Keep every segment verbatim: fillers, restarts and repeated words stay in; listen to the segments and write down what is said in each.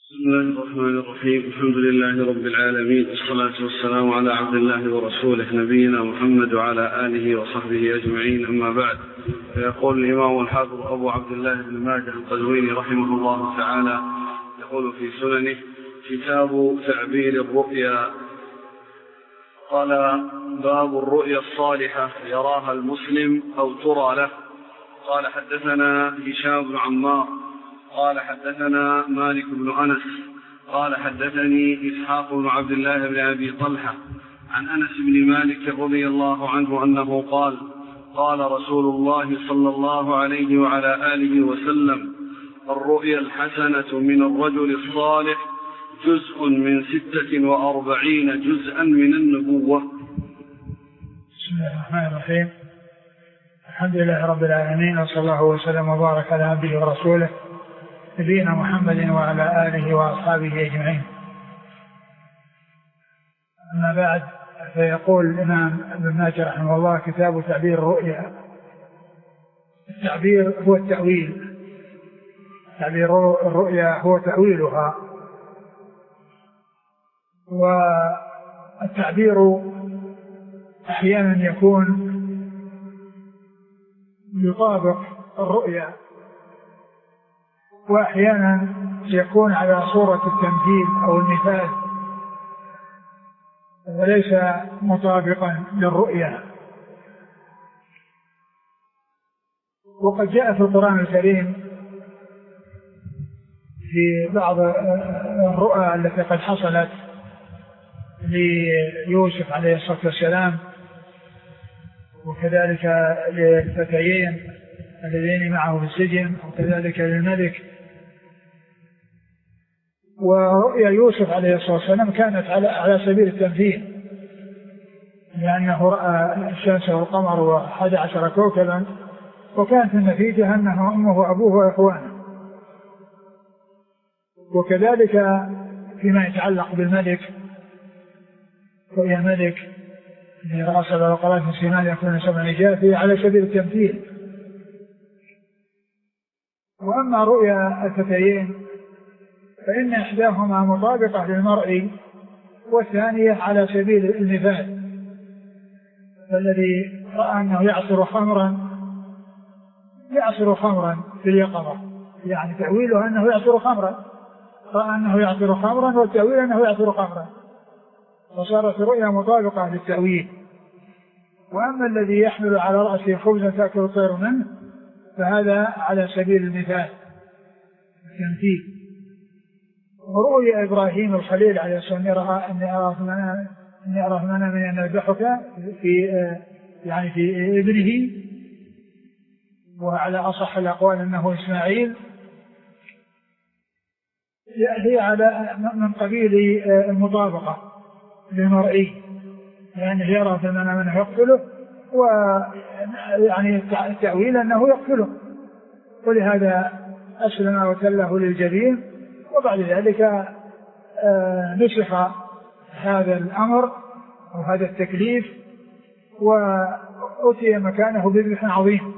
بسم الله الرحمن الرحيم. الحمد لله رب العالمين، والصلاة والسلام على عبد الله ورسوله نبينا محمد وعلى آله وصحبه أجمعين، أما بعد. فيقول الإمام الحافظ أبو عبد الله بن ماجه القزويني رحمه الله تعالى، يقول في سننه: كتاب تعبير الرؤيا. قال: باب الرؤيا الصالحة يراها المسلم أو ترى له. قال: حدثنا هشام بن عمار قال: حدثنا مالك بن أنس قال: حدثني إسحاق بن عبد الله بن أبي طلحة عن أنس بن مالك رضي الله عنه أنه قال: قال رسول الله صلى الله عليه وعلى آله وسلم: الرؤيا الحسنة من الرجل الصالح جزء من ستة وأربعين جزءا من النبوة. بسم الله الرحمن الرحيم. الحمد لله رب العالمين، وصلى الله وسلم وبارك على عبده ورسوله نبينا محمد وعلى آله وأصحابه أجمعين. أما بعد، فيقول الإمام ابن ماجه رحمه الله: كتاب تعبير الرؤيا. التعبير هو التأويل، تعبير الرؤيا هو تأويلها. والتعبير أحيانا يكون يطابق الرؤيا، وأحيانا يكون على صورة التمثيل أو المثال وليس مطابقا للرؤيا. وقد جاء في القرآن الكريم في بعض الرؤى التي قد حصلت ليوسف عليه الصلاة والسلام، وكذلك للفتيين الذين معه في السجن، وكذلك للملك. ورؤيا يوسف عليه الصلاة والسلام كانت على على سبيل التمثيل، لأنه رأى الشمس والقمر وأحد عشر كوكبا، وكانت النتيجة أنه أمه وأبوه وإخوانه. وكذلك فيما يتعلق بالملك، رؤيا الملك الذي رأى سبع بقرات سمان يكون سبع جافية على سبيل التمثيل. وأما رؤيا الفتيين فإن إحداهما مطابقة للمرء، والثانية على سبيل المثال. فالذي رأى أنه يعصر خمرا يعصر خمرا في اليقظة، يعني تأويله أنه يعصر خمرا، رأى أنه يعصر خمرا، والتأويل أنه يعصر خمرا، فصارت الرؤيا مطابقة للتأويل. وأما الذي يحمل على رأسه خبزا تأكل الطير منه فهذا على سبيل المثال التمثيل. ورؤيا إبراهيم الخليل عليه السلام: رأى أني أرى في منام أني أرى في منامي أن أذبحك في يعني في ابنه، وعلى أصح الأقوال أنه إسماعيل، هي على من قبيل المطابقة للمرئي، لأنه يعني يرى في المنام أنه يقتله، ويعني التأويل أنه يقتله، ولهذا أسلم وتله للجبين. وبعد ذلك نسخ هذا الأمر أو هذا التكليف، وأتي مكانه بذبح عظيم.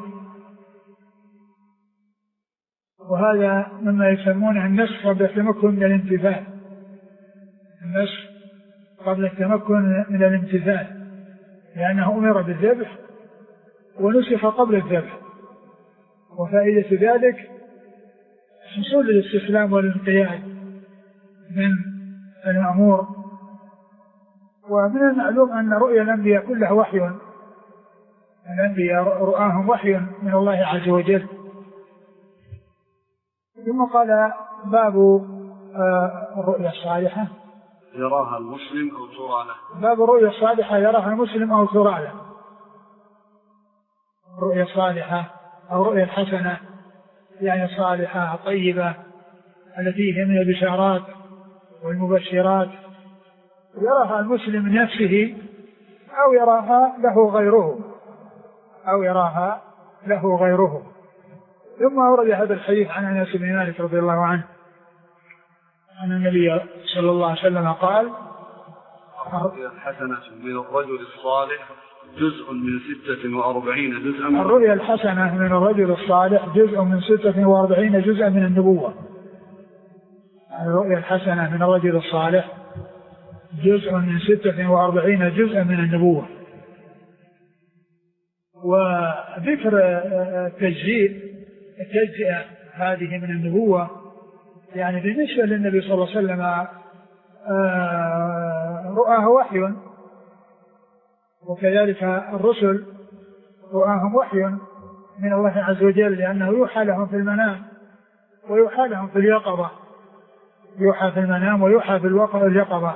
وهذا مما يسمونه النسخ قبل التمكن من الامتثال، النسخ قبل التمكن من الامتثال، لأنه أمر بالذبح ونسخ قبل الذبح. وفائدة ذلك حصول الاستسلام والانقياد من المأمور. ومن المعلوم أن رؤيا الأنبياء كلها وحي، الأنبياء رؤاهم وحي من الله عز وجل. ثم قال: باب الرؤيا الصالحة يراها المسلم أو ترى له. باب الرؤيا الصالحة يراها المسلم أو ترى له. الرؤيا الصالحة أو رؤيا الحسنة يعني الصالحة الطيبة التي هي من البشارات والمبشرات، يراها المسلم من نفسه أو يراها له غيره أو يراها له غيره. ثم أورد هذا الحديث عن أنس بن مالك رضي الله عنه أن النبي صلى الله عليه وسلم قال: الرؤيا الحسنة من الرجل الصالح جزء من ستة وأربعين جزءا من الرؤيا الحسنة من الرجل الصالح جزء من ستة وأربعين جزءا من النبوة. الرؤيا الحسنة من الرجل الصالح جزء من ستة وأربعين جزءا من النبوة. وذكر التجزئة التجزئة هذه من النبوة يعني بالنسبة للنبي صلى الله عليه وسلم رؤاه وحي، وكذلك الرسل رؤاهم وحي من الله عز وجل، لأنه يوحى لهم في المنام ويوحى لهم في اليقظة، يوحى في المنام ويوحى في اليقظة.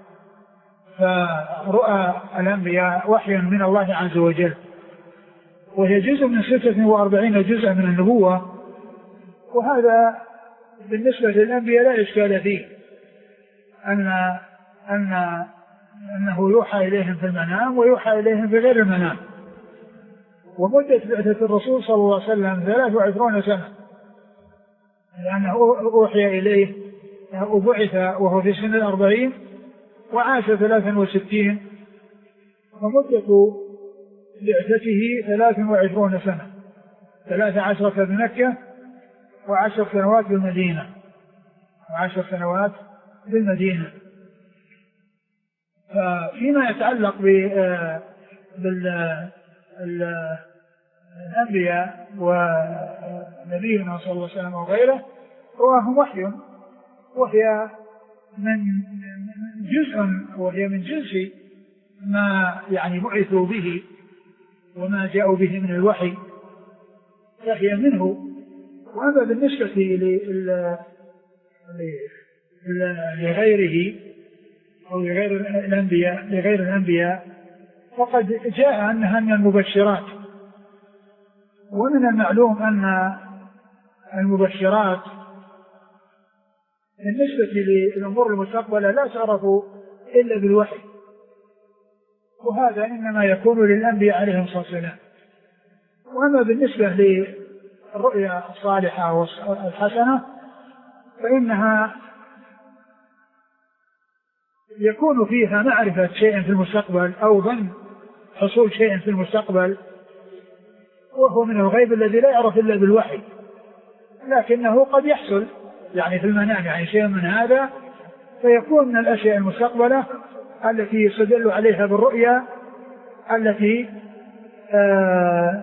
فرؤى الأنبياء وحي من الله عز وجل، وهي جزء من ستة وأربعين جزءا من النبوة. وهذا بالنسبة للأنبياء لا إشكال فيه، أن أن أنه يوحى إليهم في المنام ويوحى إليهم في غير المنام. ومدة بعثة الرسول صلى الله عليه وسلم ثلاث وعشرون سنة، لأنه أوحي إليه وبعث وهو في سن الأربعين وعاش ثلاثا وستين، ومدة بعثته ثلاث وعشرون سنة، ثلاث عشرة بمكة وعشر سنوات بالمدينة وعشر سنوات بالمدينة. فيما يتعلق بالأنبياء ونبينا صلى الله عليه وسلم وغيره رواهم وحي، وهي من جزء وهي من جنس ما يعني بعثوا به وما جاءوا به من الوحي، فهي منه. وأما بالنسبة لغيره أو لغير الأنبياء لغير الأنبياء فقد جاء أنها من المبشرات. ومن المعلوم أن المبشرات بالنسبة للأمور المستقبلة لا تعرف إلا بالوحي، وهذا إنما يكون للأنبياء عليهم الصلاة والسلام. وأما بالنسبة للرؤيا الصالحة والحسنة فإنها يكون فيها معرفة شيء في المستقبل أو ظن حصول شيء في المستقبل، وهو من الغيب الذي لا يعرف إلا بالوحي، لكنه قد يحصل يعني في المنام يعني شيء من هذا، فيكون من الأشياء المستقبلة التي يستدل عليها بالرؤيا التي آآ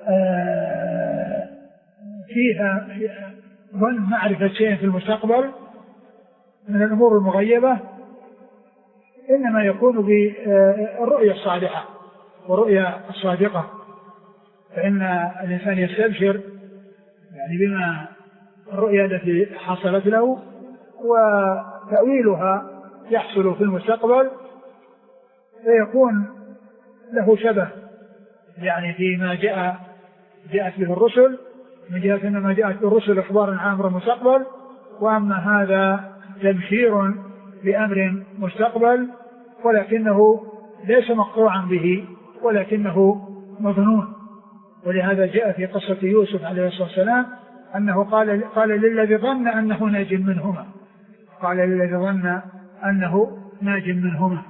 آآ فيها ظن معرفة شيء في المستقبل من الأمور المغيبة، إنما يكون بالرؤيا الصالحة والرؤيا الصادقة. فإن الإنسان يستبشر يعني بما الرؤيا التي حصلت له وتأويلها يحصل في المستقبل، فيكون له شبه يعني فيما جاء جاءت به الرسل من جهة أنما جاءت بالرسل إخبارا عن أمر المستقبل، وأما هذا تبشير بأمر مستقبل ولكنه ليس مقطوعا به ولكنه مظنون. ولهذا جاء في قصة يوسف عليه الصلاة والسلام أنه قال قال للذي ظن أنه ناج منهما قال للذي ظن أنه ناج منهما.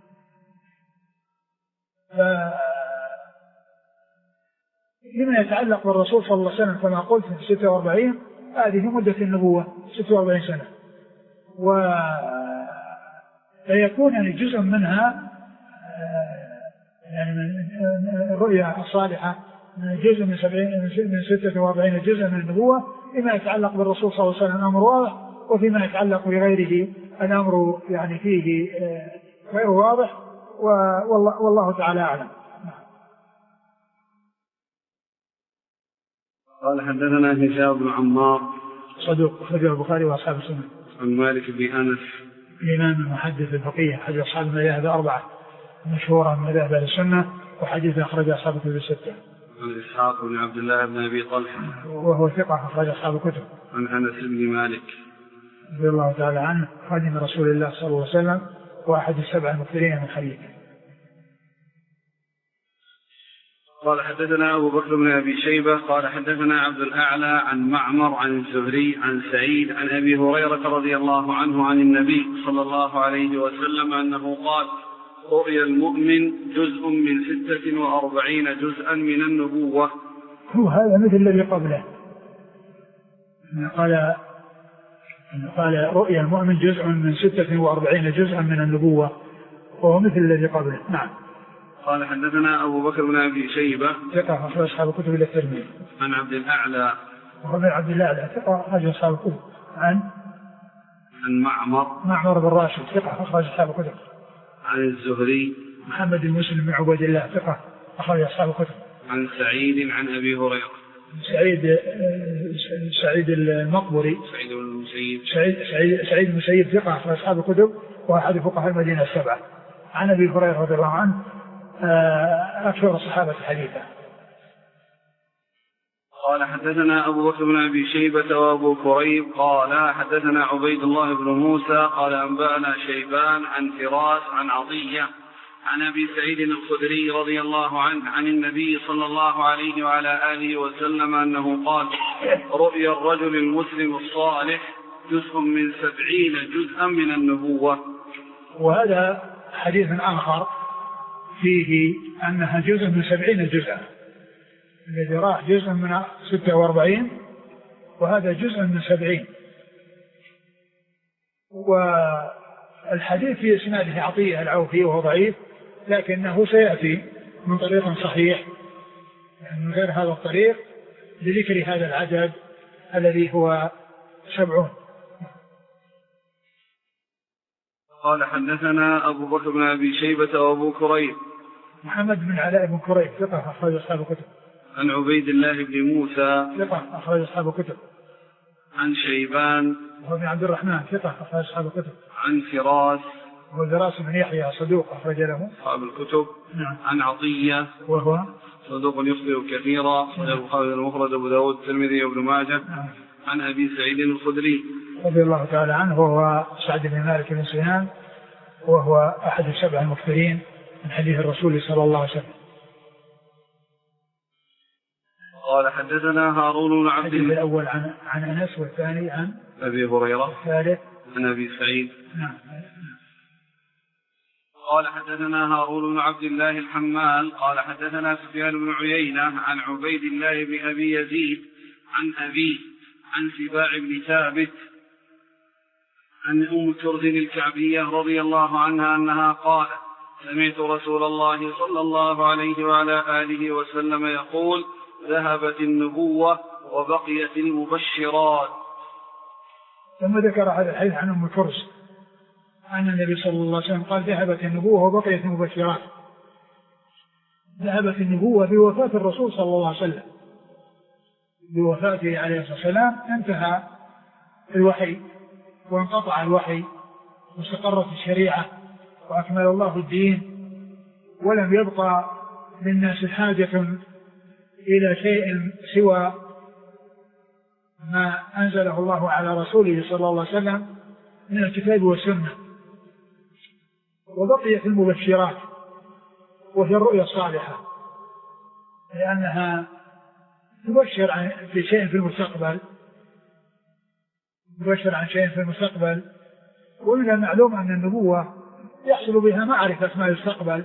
فيما يتعلق بالرسول صلى الله عليه وسلم كما قلت في ستة وأربعين هذه مدة النبوة ستة وأربعين سنة، ويكون يعني جزء منها يعني من الرؤيا الصالحة جزء من سبعين من ستة وأربعين جزء من النبوة فيما يتعلق بالرسول صلى الله عليه وسلم الأمر واضح، وفيما يتعلق بغيره الأمر يعني فيه غير واضح، والله, والله تعالى أعلم. قال حدثنا هشام بن عمار صدوق أخرجه البخاري وأصحاب السنة. عن مالك بن أنس الإمام المحدث الفقيه أحد أصحاب المذاهب الأربعة مشهورا من مذاهب أهل السنة، وحديث أخرج أصحاب الكتب الستة. عن إسحاق بن عبد الله بن أبي طلحة وهو ثقة أخرج أصحاب الكتب. عن أنس بن مالك رضي الله تعالى عنه خادم رسول الله صلى الله عليه وسلم وأحد السبع المكثرين من حديثه. قال حدثنا أبو بكر بن أبي شيبة قال حدثنا عبد الأعلى عن معمر عن الزهري عن سعيد عن أبي هريرة رضي الله عنه عن النبي صلى الله عليه وسلم أنه قال: رؤيا المؤمن جزء من ستة وأربعين جزءا من النبوة. هو هذا مثل الذي قبله، قال قال رؤيا المؤمن جزء من ستة وأربعين جزءا من النبوة وهو مثل الذي قبله. نعم. قال حدثنا أبو بكر بن أبي شيبة ثقة أخرج أصحاب الكتب إلى الترمذي. عن عبد الأعلى وهو من عبد الأعلى ثقة أخرج أصحاب الكتب. عن عن معمر معمر بن راشد ثقة أخرج أصحاب الكتب. عن الزهري محمد بن مسلم بن عبيد الله ثقة أخرج أصحاب الكتب. عن سعيد عن أبي هريرة سعيد سعيد المقبري سعيد المسيب سعيد سعيد سعيد المسيب ثقة أخرج أصحاب الكتب وأحد فقهاء المدينة السبعة. عن أبي هريرة رضي الله عنه أكثر الصحابة حديثا. قال حدثنا أبو بكر بن أبي شيبة وأبو كريب قال حدثنا عبيد الله بن موسى قال أنبأنا شيبان عن فراس عن عطية عن أبي سعيد الخدري رضي الله عنه عن النبي صلى الله عليه وعلى آله وسلم أنه قال رؤيا الرجل المسلم الصالح جزء من سبعين جزءا من النبوة. وهذا حديث آخر فيه أنها جزء من سبعين جزءا، الذي راح جزء من ستة وأربعين وهذا جزء من سبعين. والحديث في إسناده عطية العوفي وهو ضعيف لكنه سيأتي من طريق صحيح يعني من غير هذا الطريق لذكر هذا العدد الذي هو سبعون. قال حدثنا أبو بكر بن أبي شيبة وأبو كريب محمد بن علاء بن كريب ثقة أخرج أصحاب الكتب. عن عبيد الله بن موسى ثقة أخرج أصحاب الكتب. عن شيبان وهو بن عبد الرحمن ثقة أخرج أصحاب الكتب. عن فراس وهو فراس بن يحيى صدوق أخرج له أصحاب الكتب. نعم. عن عطية وهو صدوق يخطئ كثيرا وله خالد المفرد أبو داود الترمذي وابن ماجه. نعم. عن أبي سعيد الخدري رضي الله تعالى عنه وهو سعد بن مالك بن سنان وهو أحد السبع المكثرين من حديث الرسول صلى الله عليه وسلم. قال حدثنا هارون بن عبد الله الأول عن عن أنس والثاني عن أبي هريرة الثالث عن أبي سعيد. نعم. قال حدثنا هارون بن عبد الله الحمال قال حدثنا سفيان بن عيينة عن عبيد الله بن أبي يزيد عن أبي عن سباع بن ثابت عن أم كرز الكعبية رضي الله عنها أنها قالت سمعت رسول الله صلى الله عليه وعلى آله وسلم يقول ذهبت النبوة وبقيت المبشرات. ثم ذكر هذا الحديث عن أم كرز أن النبي صلى الله عليه وسلم قال ذهبت النبوة وبقيت المبشرات. ذهبت النبوة بوفاة الرسول صلى الله عليه وسلم، بوفاته عليه الصلاة والسلام انتهى الوحي وانقطع الوحي واستقرت الشريعة وأكمل الله الدين ولم يبقى للناس حاجة إلى شيء سوى ما أنزله الله على رسوله صلى الله عليه وسلم من الكتاب والسنة. وبقيت المبشرات وهي الرؤيا الصالحة لأنها تبشر عن في شيء في المستقبل تبشر عن شيء في المستقبل ومن المعلوم أن النبوة يحصل بها معرفة ما يستقبل،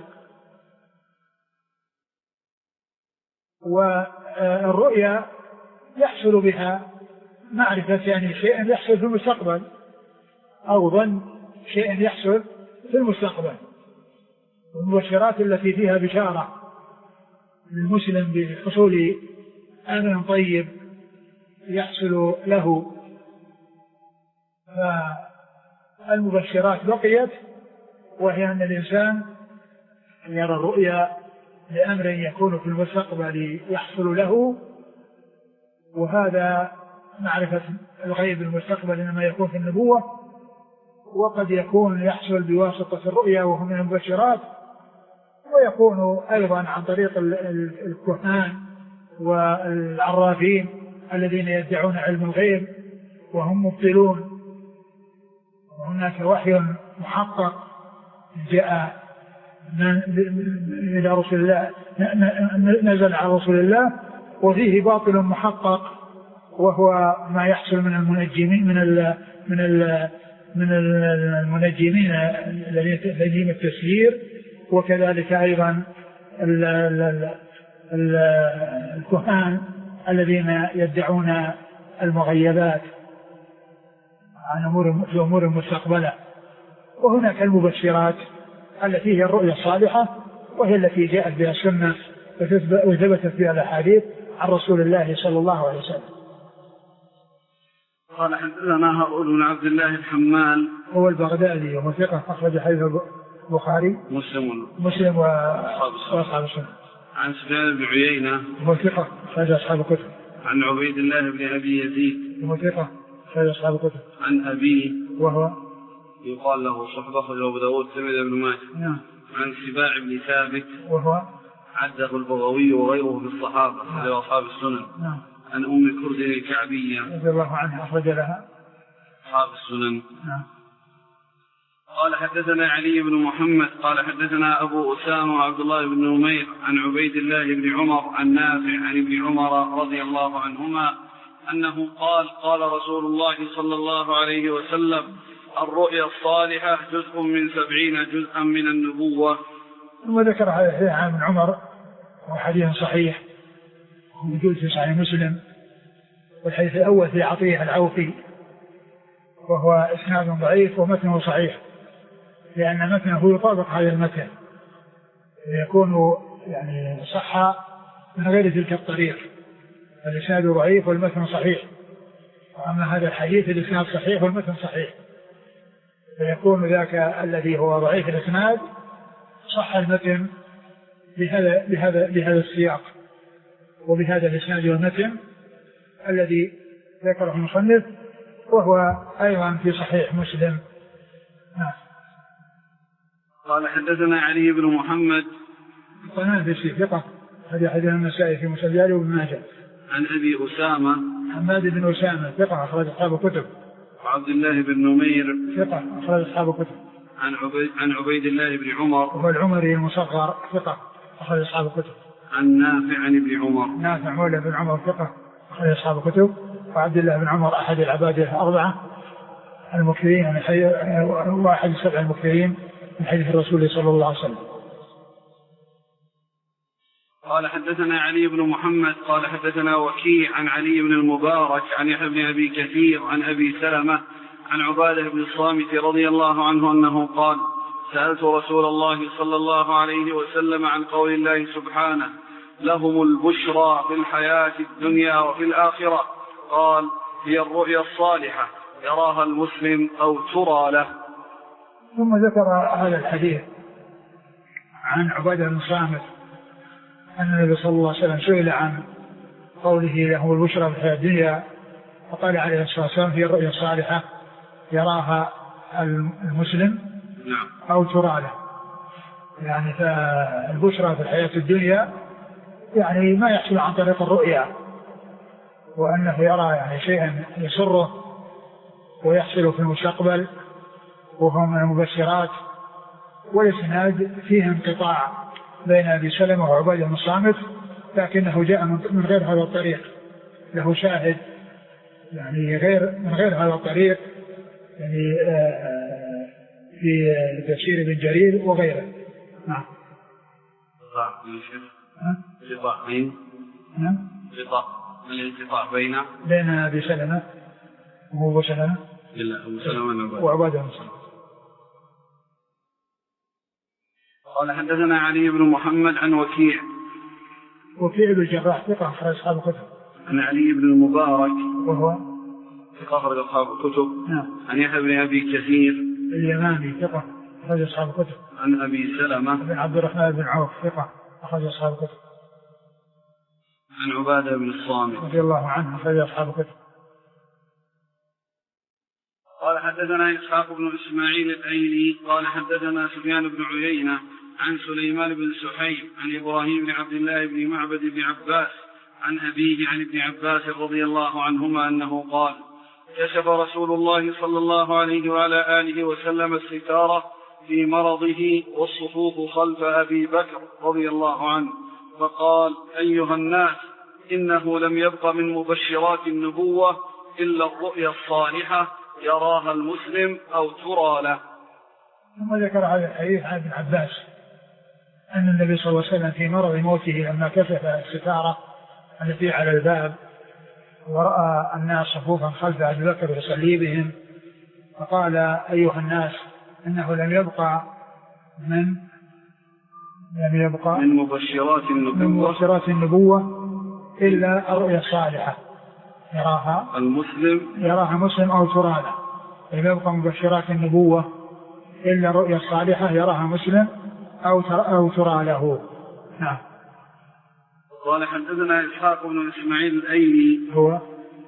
والرؤيا يحصل بها معرفة يعني شيء يحصل في المستقبل أو ظن شيء يحصل في المستقبل. والمبشرات التي فيها بشارة للمسلم بحصول أمر طيب يحصل له، فالمبشرات بقيت وهي أن الإنسان يرى الرؤيا لأمر يكون في المستقبل يحصل له، وهذا معرفة الغيب المستقبل إنما يكون في النبوة، وقد يكون يحصل بواسطة الرؤيا وهو من المبشرات، ويكون أيضا عن طريق الكهان والعرافين الذين يدعون علم الغيب وهم مبطلون. وهناك وحي محقق جاء إلى رسول الله نزل على رسول الله وفيه باطل محقق وهو ما يحصل من المنجمين من ال من ال من المنجمين الذين التسيير، وكذلك أيضا ال ال ال الكهان الذين يدعون المغيبات. عن أمور في أمور مستقبلة. وهناك المبشرات التي هي الرؤيا الصالحة، وهي التي جاءت بها السنة وثبتت بها الأحاديث عن رسول الله صلى الله عليه وسلم. قال حدثنا هارون بن عبد الله الحمال هو البغدادي وهو ثقة أخرج حديث البخاري مسلم مسلم وأصحاب السنة. عن سفيان بن عيينة هو ثقة أخرج أصحاب الكتب. عن عبيد الله بن أبي يزيد هو ثقة أخرج أصحاب الكتب. عن أبيه وهو يقال له صحبة أخرجه أبو داود الترمذي بن ماجه. نعم. عن سباع بن ثابت وهو عده البغوي وغيره في الصحابة أخرج أصحاب السنن. نعم. عن أم كرد الكعبية رضي الله عنها أخرج لها أصحاب السنن. نعم. قال حدثنا علي بن محمد قال حدثنا أبو أسامة وعبد الله بن نمير عن عبيد الله بن عمر عن نافع عن ابن عمر رضي الله عنهما أنه قال قال رسول الله صلى الله عليه وسلم الرؤيا الصالحة جزء من سبعين جزءا من النبوة. ثم ذكر هذا الحديث عن ابن عمر وحديث صحيح موجود في صحيح مسلم. والحديث الأول في عطية العوفي وهو إسناد ضعيف ومتنه صحيح، لأن متنه يطابق هذا المتن يكون يعني صح من غير تلك الطريق، الإسناد ضعيف والمتن صحيح. وأما هذا الحديث الإسناد صحيح والمتن صحيح، فيكون ذاك الذي هو ضعيف الإسناد صح المتن بهذا بهذا بهذا السياق وبهذا الإسناد والمتن الذي ذكره المصنف، وهو أيضا في صحيح مسلم. نعم. قال حدثنا علي بن محمد الطنافسي ثقة هذا حديث النسائي في مسجد وابن ماجه. عن أبي أسامة حماد بن أسامة ثقة أخرج أصحاب الكتب. وعبد الله بن نمير ثقة أخرج أصحاب الكتب. عن عبيد عن عبيد الله بن عمر وهو العمري المصغر ثقة أخرج أصحاب الكتب. عن نافع عن ابن عمر نافع مولى بن عمر ثقة أخرج أصحاب الكتب. وعبد الله بن عمر أحد العباد الأربعة المكثرين من حي... واحد السبع المكثرين من حديث الرسول صلى الله عليه وسلم. قال حدثنا علي بن محمد قال حدثنا وكيع عن علي بن المبارك عن يحيى بن أبي كثير عن أبي سلمة عن عبادة بن الصامت رضي الله عنه أنه قال سألت رسول الله صلى الله عليه وسلم عن قول الله سبحانه لهم البشرى في الحياة الدنيا وفي الآخرة قال هي الرؤيا الصالحة يراها المسلم أو ترى له. ثم ذكر هذا الحديث عن عبادة بن الصامت أن النبي صلى الله عليه وسلم سئل عن قوله لهم البشرى في الحياة الدنيا فقال عليه الصلاة والسلام هي الرؤيا الصالحة يراها المسلم أو ترى له. يعني فالبشرى في الحياة الدنيا يعني ما يحصل عن طريق الرؤيا، وأنه يرى يعني شيئا يسره ويحصل في المستقبل وهو من المبشرات. والإسناد فيه انقطاع بين أبي سلمة وعبادة بن الصامت، لكنه جاء من غير هذا الطريق، له شاهد يعني غير من غير هذا الطريق يعني في تفسير ابن جرير وغيره. نعم. انقطاع بين نعم انقطاع الانقطاع بين بين أبي سلمة وهو أبو سلمة إلا أبو سلمة وعبادة بن الصامت. قال حدثنا علي بن محمد عن وكيع وكيع بن الجراح ثقة أخرج أصحاب الكتب. عن علي بن المبارك وهو ثقة أخرج أصحاب الكتب. نعم. عن يحيى بن أبي كثير اليماني ثقة أخرج أصحاب الكتب. عن أبي سلمة بن عبد الرحمن بن عوف ثقة أخرج أصحاب الكتب. عن عبادة بن الصامت رضي الله عنه أخرج أصحاب الكتب. قال حدثنا إسحاق بن إسماعيل الأيلي قال حدثنا سفيان بن عيينة عن سليمان بن سحيم عن إبراهيم بن عبد الله بن معبد بن عباس عن أبيه عن ابن عباس رضي الله عنهما أنه قال كشف رسول الله صلى الله عليه وعلى آله وسلم الستارة في مرضه والصفوف خلف أبي بكر رضي الله عنه فقال أيها الناس إنه لم يبق من مبشرات النبوة إلا الرؤيا الصالحة يراها المسلم أو ترى له. ثم ذكر هذا الحديث عن ابن عباس أن النبي صلى الله عليه وسلم في مرض موته لما كشف الستارة التي على الباب ورأى الناس صفوفا خلف أبي بكر يصلي بهم فقال أيها الناس إنه لم يبقى من لم يبقى من مبشرات النبوة, من مبشرات النبوة إلا الرؤيا الصالحة يراها المسلم يراها مسلم أو ترى له. لم يبقى مبشرات النبوة إلا الرؤيا الصالحة يراها مسلم أو ترى, أو ترى له. نعم. قال حدثنا إسحاق بن إسماعيل الأيلي هو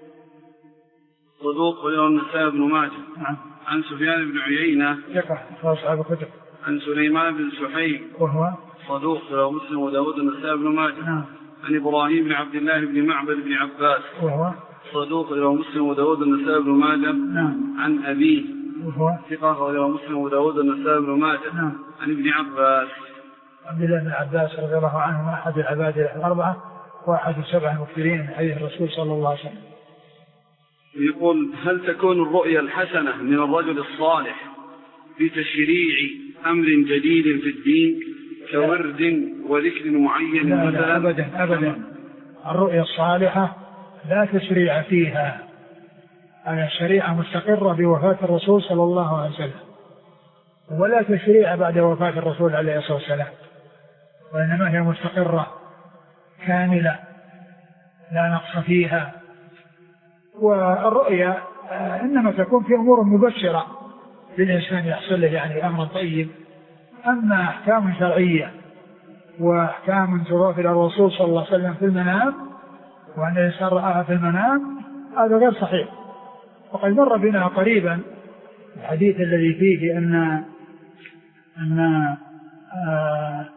صدوق وله النسائي بن ماجه. نعم. عن سفيان بن عيينة ثقة أصحاب الكتب. عن سليمان بن سحيم وهو صدوق وله مسلم وداود النسائي بن ماجه. نعم. عن إبراهيم بن عبد الله بن معبد بن عباس وهو صدوق وله مسلم وداود النسائي بن ماجه. نعم. عن أبيه وهو ثقة وله مسلم وداود النسائي بن ماجه. نعم. عن ابن عباس عبد الله بن عباس رضي الله عنه أحد العباد الأربعة وأحد السبع المكثرين من حديث الرسول صلى الله عليه وسلم. يقول هل تكون الرؤيا الحسنة من الرجل الصالح بتشريع أمر جديد في الدين كورد وذكر معين؟ لا, لا أبدا أبدا. الرؤيا الصالحة لا تشريع فيها، الشريعة مستقرة بوفاة الرسول صلى الله عليه وسلم، ولا تشريع بعد وفاة الرسول عليه الصلاة والسلام، وإنما هي مستقرة كاملة لا نقص فيها. والرؤيا إنما تكون في أمور مبشرة للإنسان يحصل له يعني أمر طيب. أما أحكام شرعية وأحكام تضاف إلى الرسول صلى الله عليه وسلم في المنام وأن الإنسان رآها في المنام هذا غير صحيح. وقد مر بنا قريبا الحديث الذي فيه أن أن آه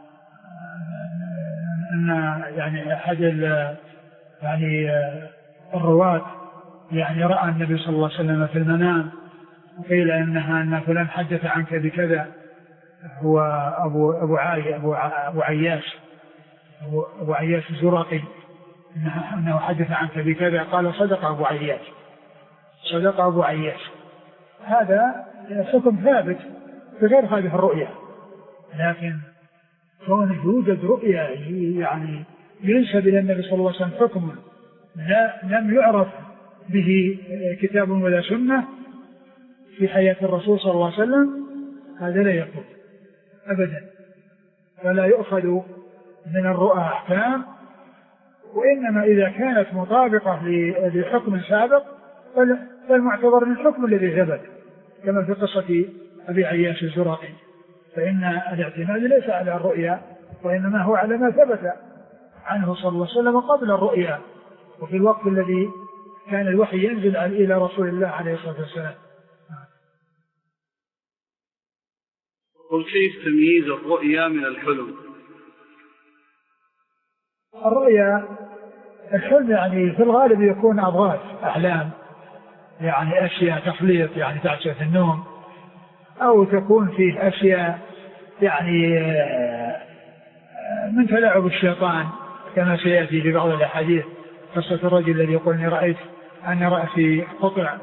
أن يعني أحد يعني الرواة يعني رأى النبي صلى الله عليه وسلم في المنام، وقيل إنها أن فلان حدث عنك بكذا، هو أبو أبو عاي أبو, أبو عياش أبو, أبو عياش الزرقي أنه حدث عنك بكذا، قال صدق أبو عياش صدق أبو عياش. هذا حكم ثابت بغير هذه الرؤيا، لكن كون يوجد رؤيا يعني ينسب إلى النبي صلى الله عليه وسلم حكم لا لم يعرف به كتاب ولا سنة في حياة الرسول صلى الله عليه وسلم، هذا لا يكون أبدا، فلا يؤخذ من الرؤى أحكام، وإنما إذا كانت مطابقة لحكم سابق فالمعتبر من الحكم الذي ثبت، كما في قصة أبي عياش الزرقي، فإن الاعتماد ليس على الرؤيا وإنما هو على ما ثبت عنه صلى الله عليه وسلم قبل الرؤيا وفي الوقت الذي كان الوحي ينزل إلى رسول الله عليه الصلاة والسلام. قل كيف تمييز الرؤيا من الحلم؟ الرؤيا الحلم يعني في الغالب يكون أضغاث أحلام، يعني أشياء تخليط يعني تعشى في النوم، أو تكون فيه أشياء يعني من تلاعب الشيطان كما سيأتي في بعض الأحاديث، قصة الرجل الذي يقول أني رأيت أن رأسي قطع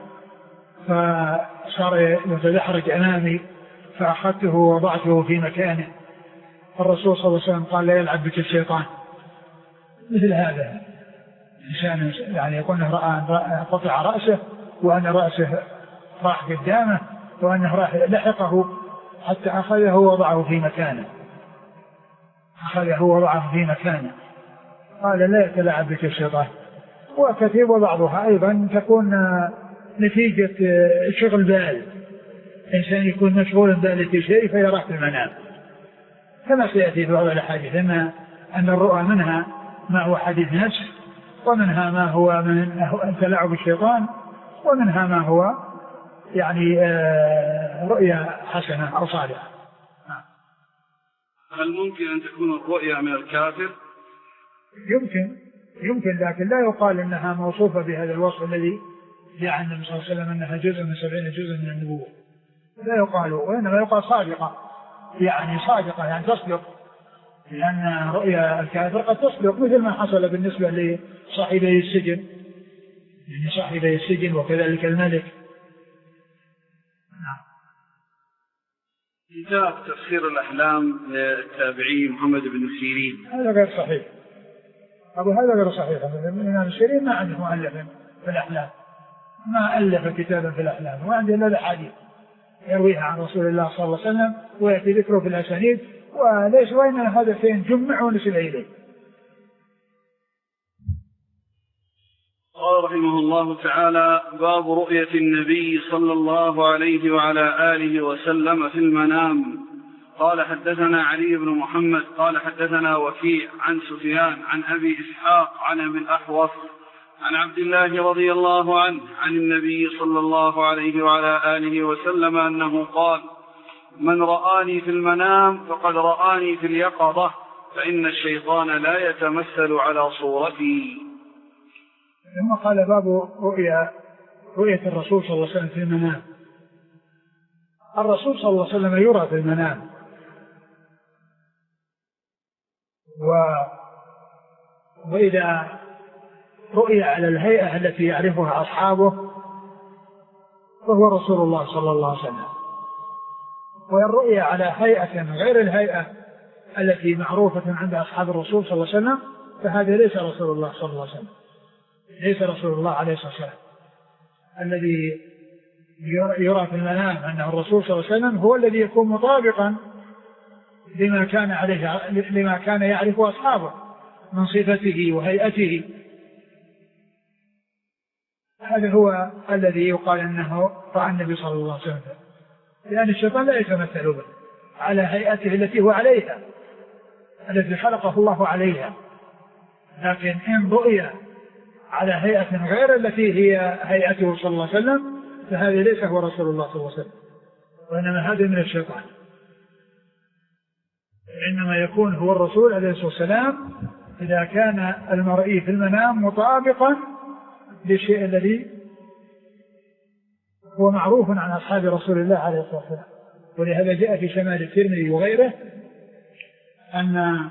فصار يتدحرج أمامي فأخذته ووضعته في مكانه، الرسول صلى الله عليه وسلم قال لا يلعب بك الشيطان. مثل هذا إنسان يعني يقول أنه رأى قطع رأسه وأن رأسه راح قدامه وأنه راح لحقه حتى أخذه ووضعه في مكانه أخذه ووضعه في مكانه قال لا يتلاعب بك الشيطان. وكثير وبعضها أيضا تكون نتيجة شغل بال، إنسان يكون مشغول بال في شيء فيراه في المنام، كما سيأتي في بعض الأحاديث أن أن الرؤى منها ما هو حديث نفس، ومنها ما هو من تلاعب الشيطان، ومنها ما هو يعني رؤيا حسنة أو صالحة. هل ممكن أن تكون الرؤيا من الكافر؟ يمكن يمكن لكن لا يقال أنها موصوفة بهذا الوصف الذي جاء النبي صلى الله عليه وسلم أنها جزء من سبعين جزء من النبوة، لا يقال، وإنما يقال صادقة، يعني صادقة يعني تصدق، لأن رؤيا الكافر قد تصدق مثل ما حصل بالنسبة لصاحبي السجن، يعني صاحبي السجن وكذلك الملك. نعم. كتاب تفسير الأحلام للتابعي محمد بن سيرين هذا غير صحيح، أبو هذا غير صحيح، من سيرين ما عنده مؤلف في الأحلام، ما ألف كتابا في الأحلام، وعنده إلا الأحاديث يرويها عن رسول الله صلى الله عليه وسلم ويأتي ذكره في الأسانيد، وليس وإنما هذا شيء جمع ونسب إليه. قال رحمه الله تعالى: باب رؤية النبي صلى الله عليه وعلى آله وسلم في المنام. قال: حدثنا علي بن محمد قال حدثنا وكيع عن سفيان عن أبي إسحاق عن أبي الأحوص عن عبد الله رضي الله عنه عن النبي صلى الله عليه وعلى آله وسلم أنه قال: من رآني في المنام فقد رآني في اليقظة، فإن الشيطان لا يتمثل على صورتي. ثم قال: باب رؤية رؤية الرسول صلى الله عليه وسلم في المنام. الرسول صلى الله عليه وسلم يرى في المنام، و... وإذا رؤية على الهيئة التي يعرفها أصحابه فهو رسول الله صلى الله عليه وسلم، وإن رؤية على هيئة غير الهيئة التي معروفة عند أصحاب الرسول صلى الله عليه وسلم فهذا ليس رسول الله صلى الله عليه وسلم، ليس رسول الله عليه الصلاة والسلام. الذي يرى في المنام أنه الرسول صلى الله عليه وسلم هو الذي يكون مطابقا لما كان عليه لما كان يعرفه أصحابه من صفته وهيئته. هذا هو الذي يقال أنه رأى النبي صلى الله عليه وسلم، لأن الشيطان لا يتمثل به على هيئته التي هو عليها التي خلقه الله عليها، لكن إن رؤيا على هيئة غير التي هي هيئته صلى الله عليه وسلم فهذا ليس هو رسول الله صلى الله عليه وسلم، وإنما هذا من الشيطان. إنما يكون هو الرسول عليه الصلاة والسلام إذا كان المرئي في المنام مطابقا للشيء الذي هو معروف عن أصحاب رسول الله عليه الصلاة والسلام. ولهذا جاء في شمال الترمذي وغيره أن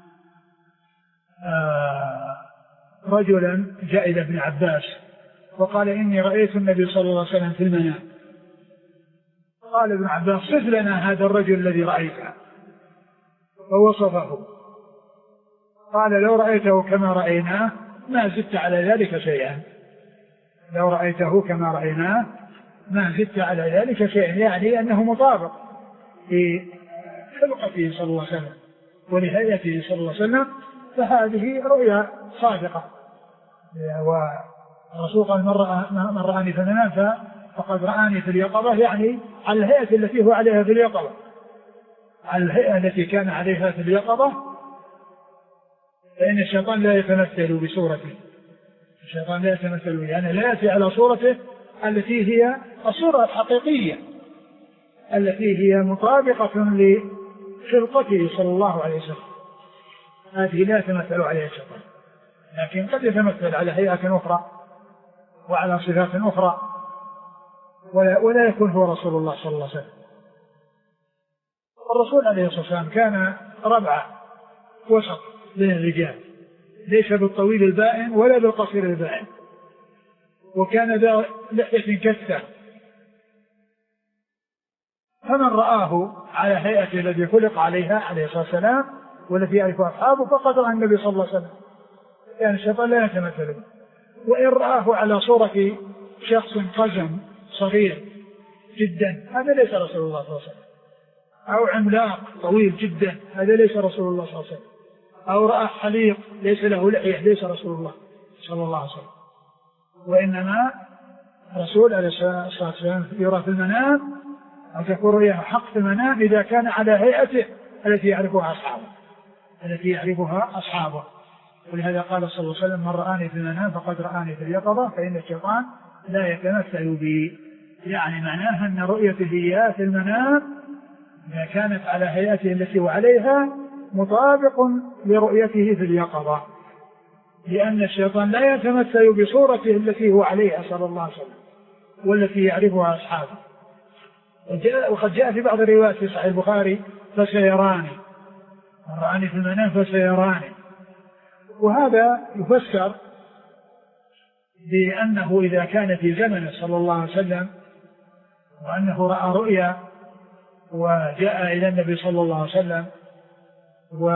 رجلا جاء إلى ابن عباس وقال: إني رأيت النبي صلى الله عليه وسلم في المنام. قال ابن عباس: صف لنا هذا الرجل الذي رأيته. فوصفه، قال: لو رأيته كما رأيناه ما زدت على ذلك شيئا، لو رأيته كما رأيناه ما زدت على ذلك شيئا، يعني أنه مطابق في خلقته صلى الله عليه وسلم ولهيئته صلى الله عليه وسلم، فهذه رؤيا صادقة. والرسول قال: من رآني في المنام فقد رآني في اليقظة، يعني على الهيئة التي هو عليها في اليقظة، على الهيئة التي كان عليها في اليقظة، فإن الشيطان لا يتمثل بصورته، الشيطان لا يتمثل به، يعني لا يأتي على صورته التي هي الصورة الحقيقية التي هي مطابقة لخلقته صلى الله عليه وسلم، هذه لا يتمثل عليها الشيطان، لكن قد يتمثل على هيئة أخرى وعلى صفات أخرى، ولا, ولا يكون هو رسول الله صلى الله عليه وسلم. الرسول عليه الصلاة والسلام كان ربع وسط بين الرجال، ليس بالطويل البائن ولا بالقصير البائن، وكان ذا لحية كثة، فمن رآه على هيئته التي خلق عليها عليه الصلاة والسلام والتي يعرفها أصحابه فقد رأى النبي صلى الله عليه وسلم، يعني الشيطان لا يتمثل به. وإن رآه على صورة شخص قزم صغير جدا هذا ليس رسول الله صلى الله عليه وسلم، أو عملاق طويل جدا هذا ليس رسول الله صلى الله عليه وسلم، أو رأى حليق ليس له لحية ليس رسول الله صلى الله عليه وسلم. وإنما الرسول عليه الصلاة والسلام يرى في المنام أو تكون رؤياه حق في المنام إذا كان على هيئته التي يعرفها أصحابه التي يعرفها أصحابه ولهذا قال صلى الله عليه وسلم: من رآني في المنام فقد رآني في اليقظة، فإن الشيطان لا يتمثل بي، يعني معناها أن رؤيته إياه في المنام إذا كانت على هيئته التي هو عليها مطابق لرؤيته في اليقظة، لأن الشيطان لا يتمثل بصورته التي هو عليها صلى الله عليه وسلم والتي يعرفها أصحابه. وقد جاء في بعض الروايات في صحيح البخاري: فسيراني، من رآني في المنام فسيراني. وهذا يفسر بأنه إذا كان في زمنه صلى الله عليه وسلم وأنه رأى رؤيا وجاء إلى النبي صلى الله عليه وسلم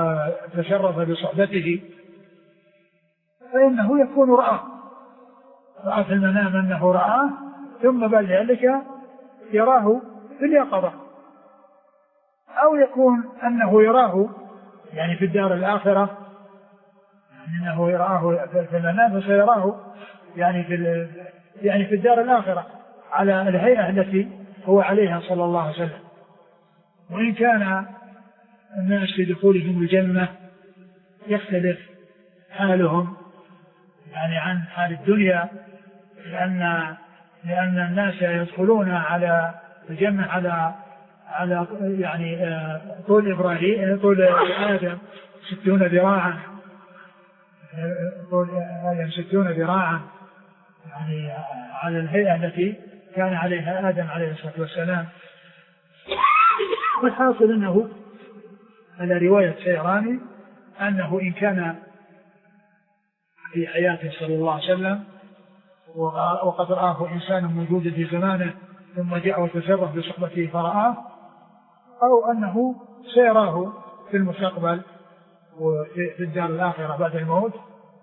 وتشرف بصحبته فإنه يكون رأى رأى في المنام أنه رآه ثم بعد ذلك يراه في اليقظة، أو يكون أنه يراه يعني في الدار الآخرة، يعني أنه يراه في المنام فسيراه يعني في يعني في الدار الآخرة على الهيئة التي هو عليها صلى الله عليه وسلم. وإن كان الناس في دخولهم الجنة يختلف حالهم يعني عن حال الدنيا، لأن لأن الناس يدخلون على الجنة على على يعني طول إبراهيم طول آدم ستون ذراعا، طول آدم ستون ذراعا يعني على الهيئة التي كان عليها آدم عليه الصلاة والسلام. والحاصل أنه على رواية سيراني أنه إن كان في حياته صلى الله عليه وسلم وقد رآه إنسان موجود في زمانه ثم جاء وتشرف بصحبته فرآه، أو أنه سيراه في المستقبل وفي الدار الآخرة بعد الموت.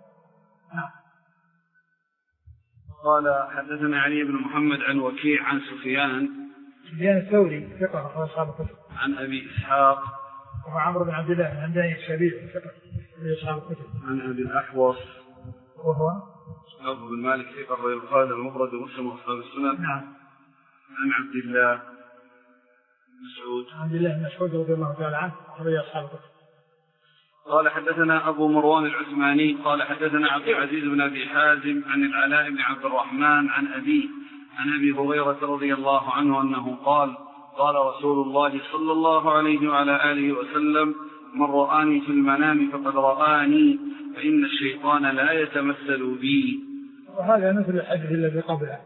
قال حدثنا علي بن محمد عن وكيع عن سفيان سفيان الثوري ثقة أصحاب الكتب، عن أبي إسحاق وعمرو بن عبد الله الهمداني الشبيب ثقة أصحاب الكتب، عن أبي الأحوص وهو أبو بن مالك ثقة البخاري المفرد ومسلم وأصحاب السنن. نعم. عن عبد الله مسعود عبد الله بن مسعود رضي الله تعالى عنه أخرج أصحاب الكتب. قال حدثنا أبو مروان العثماني قال حدثنا عبد العزيز بن أبي حازم عن العلاء بن عبد الرحمن عن أبيه عن أبي هريرة رضي الله عنه أنه قال قال رسول الله صلى الله عليه وعلى آله وسلم من رآني في المنام فقد رآني فإن الشيطان لا يتمثل بي. وهذا مثل الحديث الذي قبله.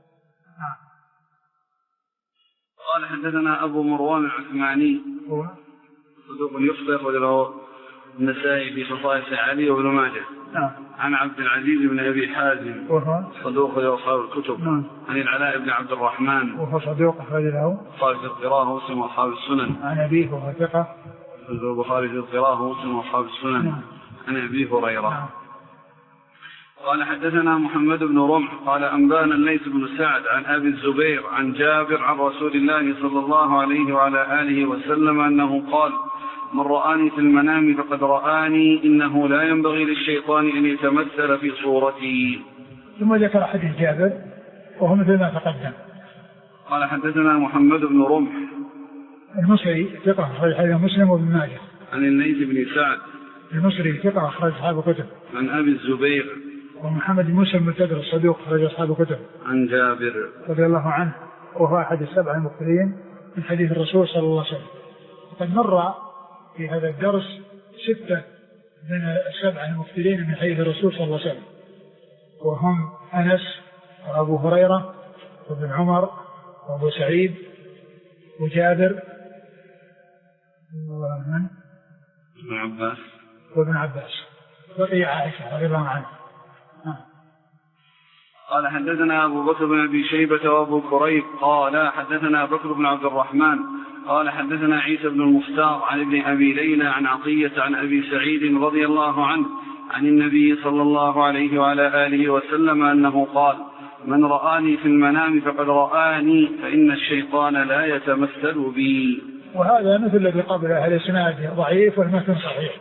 قال حدثنا أبو مروان العثماني هو صدوق يخطئ وله النسائي في خصائص علي وابن ماجه. نعم. عن عبد العزيز بن أبي حازم وهو صدوق له أصحاب الكتب. نعم. عن العلاء بن عبد الرحمن وهو صدوق أخرج له البخاري في القراءة ومسلم وأصحاب السنن. عن أبيه وهو ثقة البخاري في القراءة ومسلم وأصحاب السنن. نعم. عن أبي هريرة. نعم. قال حدثنا محمد بن رمح قال أنبانا الليث بن سعد عن أبي الزبير عن جابر عن رسول الله صلى الله عليه وعلى آله وسلم أنه قال من رآني في المنام فقد رآني إنه لا ينبغي للشيطان أن يتمثل في صورتي. ثم ذكر حديث جابر وهو مثل ما تقدم. قال حدثنا محمد بن رمح المصري ثقة أخرج حديث مسلم وابن ماجه. عن الليث بن سعد المصري ثقة أخرج أصحاب الكتب. عن أبي الزبير ومحمد بن مسلم المعتبر الصدوق أخرج أصحاب الكتب. عن جابر رضي الله عنه وهو أحد السبع المكثرين من حديث الرسول صلى الله عليه وسلم. وقد مر في هذا الدرس ستة من السبع المكثرين من حديث الرسول صلى الله عليه وسلم، وهم أنس وأبو هريرة وابن عمر وأبو سعيد وجابر ومن ابن عباس وابن عباس بقي عائشة رضي الله عنها. قال حدثنا أبو بكر بن أبي شيبة وأبو كريب قال حدثنا بكر بن عبد الرحمن قال حدثنا عيسى بن المختار عن ابن أبي ليلى عن عطية عن أبي سعيد رضي الله عنه عن النبي صلى الله عليه وعلى آله وسلم أنه قال من رآني في المنام فقد رآني فإن الشيطان لا يتمثل بي. وهذا مثل الذي قبله الإسناد ضعيف والمتن صحيح.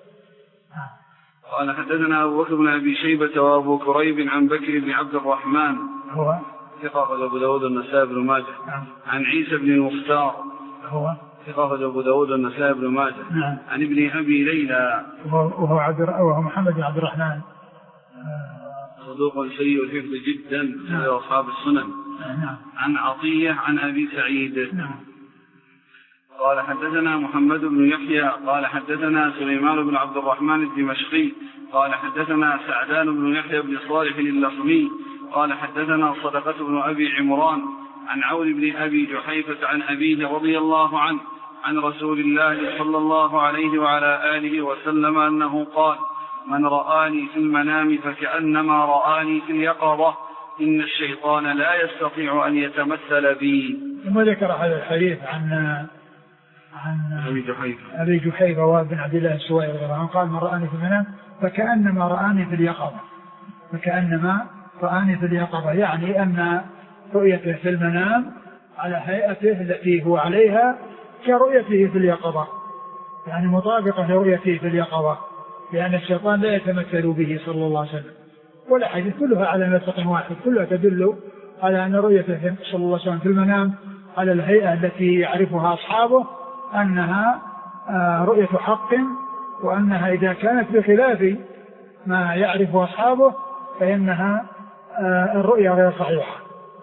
قال حدثنا أبو بكر بن أبي شيبة وأبو كريب عن بكر بن عبد الرحمن هو ثقة أبو داود النسائي بن ماجه. نعم. عن عيسى بن المختار هو ثقة أبو داود النسائي بن ماجه. نعم. عن ابن أبي ليلى وهو عبد وهو محمد بن عبد الرحمن صدوق سيء الحفظ جدا من أصحاب السنن. نعم. عن عطية عن أبي سعيد. نعم. قال حدثنا محمد بن يحيى قال حدثنا سليمان بن عبد الرحمن الدمشقي قال حدثنا سعدان بن يحيى بن صالح اللخمي قال حدثنا صدقة بن أبي عمران عن عون بن أبي جحيفة عن أبيه رضي الله عنه عن رسول الله صلى الله عليه وعلى آله وسلم أنه قال من رآني في المنام فكأنما رآني في اليقظة إن الشيطان لا يستطيع أن يتمثل بي. ثم ذكر هذا الحديث عن عن أبي جحيفة أبي جحيفة وابن عبد الله السوائي رضي الله عنه قال من رآني في المنام فكأنما رآني في اليقظة فكأنما رآني في اليقظة، يعني أن رؤيته في المنام على هيئته التي هو عليها كرؤيته في اليقظة، يعني مطابقة لرؤيته في اليقظة، لأن الشيطان لا يتمثل به صلى الله عليه وسلم. والأحاديث كلها على نسق واحد، كلها تدل على أن رؤيته صلى الله عليه وسلم في المنام على الهيئة التي يعرفها أصحابه أنها رؤية حق، وأنها إذا كانت بخلاف ما يعرف أصحابه فإنها الرؤية غير صحيحة.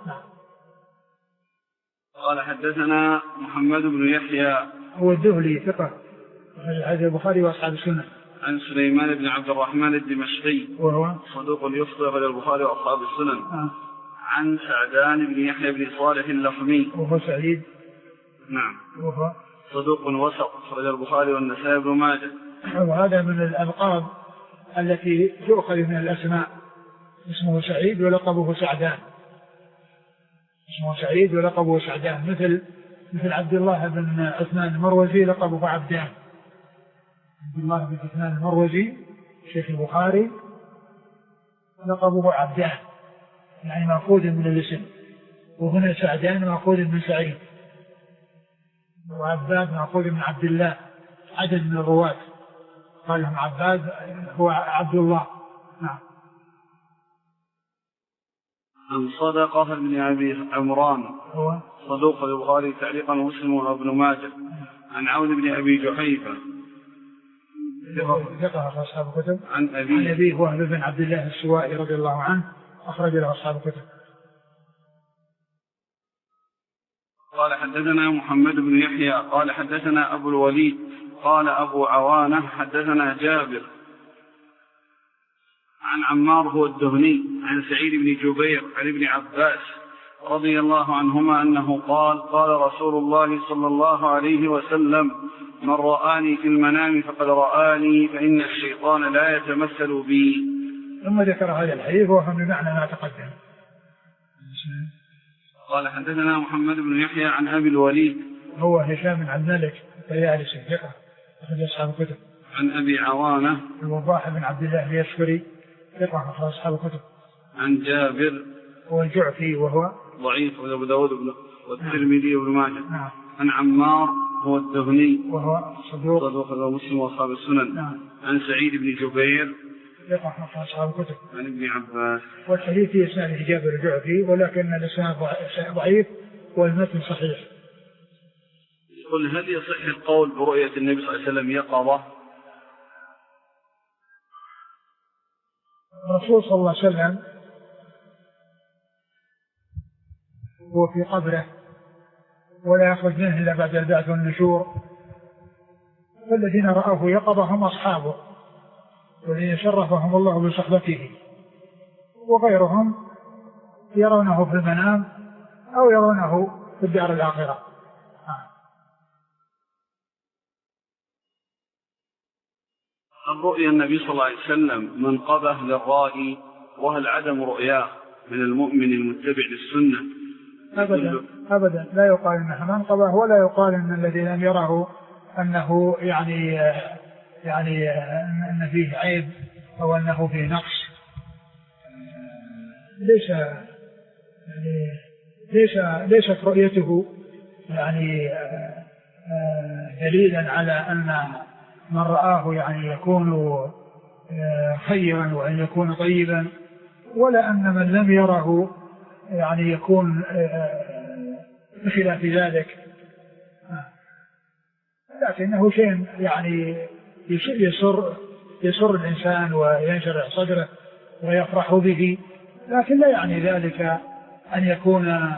قال حدثنا محمد بن يحيى هو الذهلي ثقة هذا البخاري وأصحاب السنة. عن سليمان بن عبد الرحمن الدمشقي وهو صدوق يخطئ أخرجه البخاري وأصحاب السنن. آه. عن سعدان بن يحيى بن صالح اللخمي وهو سعيد. نعم. وهو صدوق وسط أخرجه البخاري والنسائي بن ماجه. وهذا من الألقاب التي تؤخذ من الأسماء، اسمه سعيد ولقبه سعدان، اسمه سعيد ولقبه سعدان، مثل مثل عبد الله بن عثمان المروزي لقبه عبدان. عبد الله بن عثمان المروزي شيخ البخاري لقبه عبدان، يعني مأخوذ من الاسم، وهنا سعدان مأخوذ من سعيد، وعباد مأخوذ من عبد الله. عدد من الرواة قال لهم عباد هو عبد الله. نعم. عن صدقة بن أبي عمران هو صدوق البخاري تعليقا ومسلم وابن ماجه. عن عون بن أبي جحيفة ثقة أصحاب الكتب. عن أبي عن أبيه وهب بن عبد الله السوائي رضي الله عنه أخرج له أصحاب الكتب. قال حدثنا محمد بن يحيى قال حدثنا أبو الوليد قال أبو عوانة حدثنا جابر عن عمار هو الدهني عن سعيد بن جبير عن ابن عباس رضي الله عنهما أنه قال قال رسول الله صلى الله عليه وسلم من رآني في المنام فقد رآني فإن الشيطان لا يتمثل بي. ثم ذكر هذا الحديث وهو بمعنى ما تقدم. قال حدثنا محمد بن يحيى عن أبي الوليد هو هشام بن عبد الملك الطيالسي ثقة أخرج أصحاب الكتب. عن أبي عوانة الوضاح بن عبد الله اليشكري ثقة أخرج أصحاب الكتب. عن جابر هو الجعفي وهو ضعيف وأبو داود والترمذي وابن ماجه. نعم. عن عمار هو الدهني وهو صدوق صدوق مسلم وأصحاب السنن. نعم. عن سعيد بن جبير ثقة أخرج أصحاب الكتب. عن ابن عباس. والحديث في إسناده جابر الجعفي ولكن الإسناد ضعيف والمتن صحيح. يقول هل يصح القول برؤية النبي صلى الله عليه وسلم يقظة؟ الرسول صلى الله عليه وسلم هو في قبره ولا يخرج منه إلا بعد البعث والنشور، فالذين رأوه يقظة هم أصحابه والذين شرفهم الله بصحبته، وغيرهم يرونه في المنام أو يرونه في الدار الآخرة. الرؤيا النبي صلى الله عليه وسلم منقبة للرائي، وهل عدم رؤياه من المؤمن المتبع للسنة؟ أبدا أبدا لا يقال أنها منقبة، ولا يقال أن الذي لم يره أنه يعني يعني أن فيه عيب أو أنه فيه نقص. ليس يعني ليس ليست رؤيته يعني دليلا على أن من رآه يعني يكون خيرا وأن يكون طيبا، ولا أن من لم يره يعني يكون بخلاف ذلك، لكنه شيء يعني يسر يسر الإنسان وينشرح صدره ويفرح به، لكن لا يعني ذلك أن يكون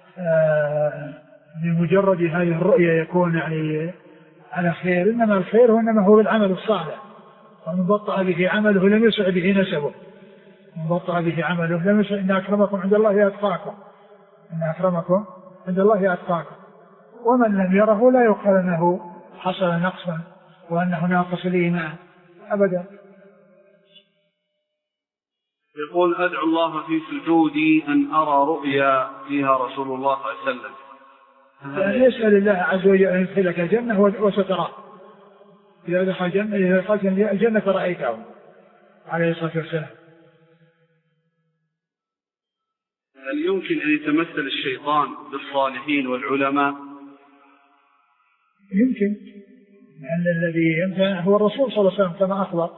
بمجرد هذه الرؤية يكون يعني على خير، إنما الخير وإنما هو العمل الصالح، ومن بطأ به عمله لم يسع به نسبه، من بطأ به عمله لم يسع. إن أكرمكم عند الله أتقاكم، إن أكرمكم عند الله أتقاكم. ومن لم يره لا يقال أنه حصل نقصا وأنه ناقص الإيمان أبدا. يقول أدعو الله في سجودي أن أرى رؤيا فيها رسول الله صلى الله عليه وسلم. يعني يسأل الله عز وجل أن يدخلك الجنة وستراه، إذا دخل الجنة إذا دخلت الجنة رأيته عليه الصلاة والسلام. هل يمكن أن يتمثل الشيطان بالصالحين والعلماء؟ يمكن، لأن الذي يمكن هو الرسول صلى الله عليه وسلم كما أخبر.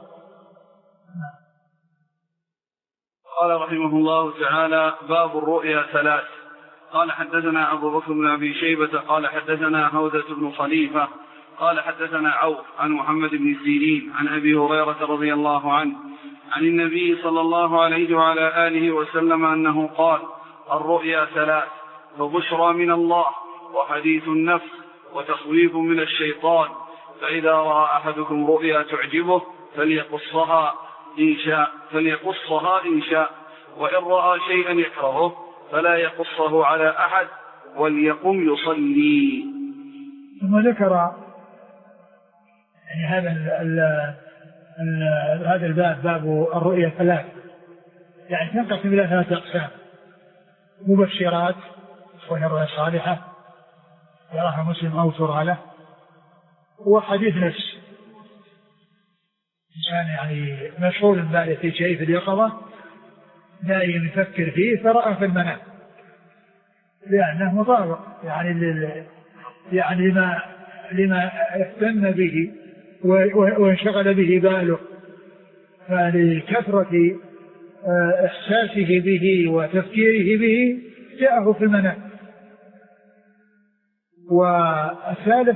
قال رحمه الله تعالى: باب الرؤيا ثلاث. قال حدثنا أبو بكر بن أبي شيبة قال حدثنا هودة بن خليفة قال حدثنا عوف عن محمد بن سيرين عن أبي هريرة رضي الله عنه عن النبي صلى الله عليه وعلى آله وسلم أنه قال: الرؤيا ثلاث، فبشرى من الله، وحديث النفس، وتخويف من الشيطان. فإذا رأى أحدكم رؤيا تعجبه فليقصها إن شاء فليقصها إن شاء وإن رأى شيئا يكرهه فلا يقصه على أحد وليقم يصلي. ثم ذكر يعني هذا ال ال هذا الباب، باب الرؤيا ثلاث، يعني تنقسم إلى ثلاثة أقسام: مبشرات وهي الرؤيا الصالحة يراها مسلم أو ترى له، وحديث نفس، إنسان يعني مشغول بالي في شيء في اليقظة دائما يفكر فيه فرأى في المنام، لأنه مطابق يعني لل يعني لما لما اهتم به وانشغل به باله، فلكثرة إحساسه به وتفكيره به جاءه في المنام. والثالث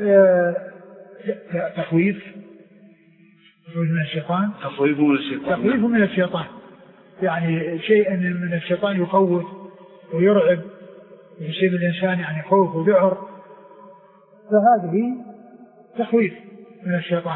تخويف من الشيطان تخويف من الشيطان تخويف من الشيطان يعني شيء من الشيطان يخوف ويرعب ويصيب الإنسان يعني خوف وذعر، فهذه تخويف من الشيطان.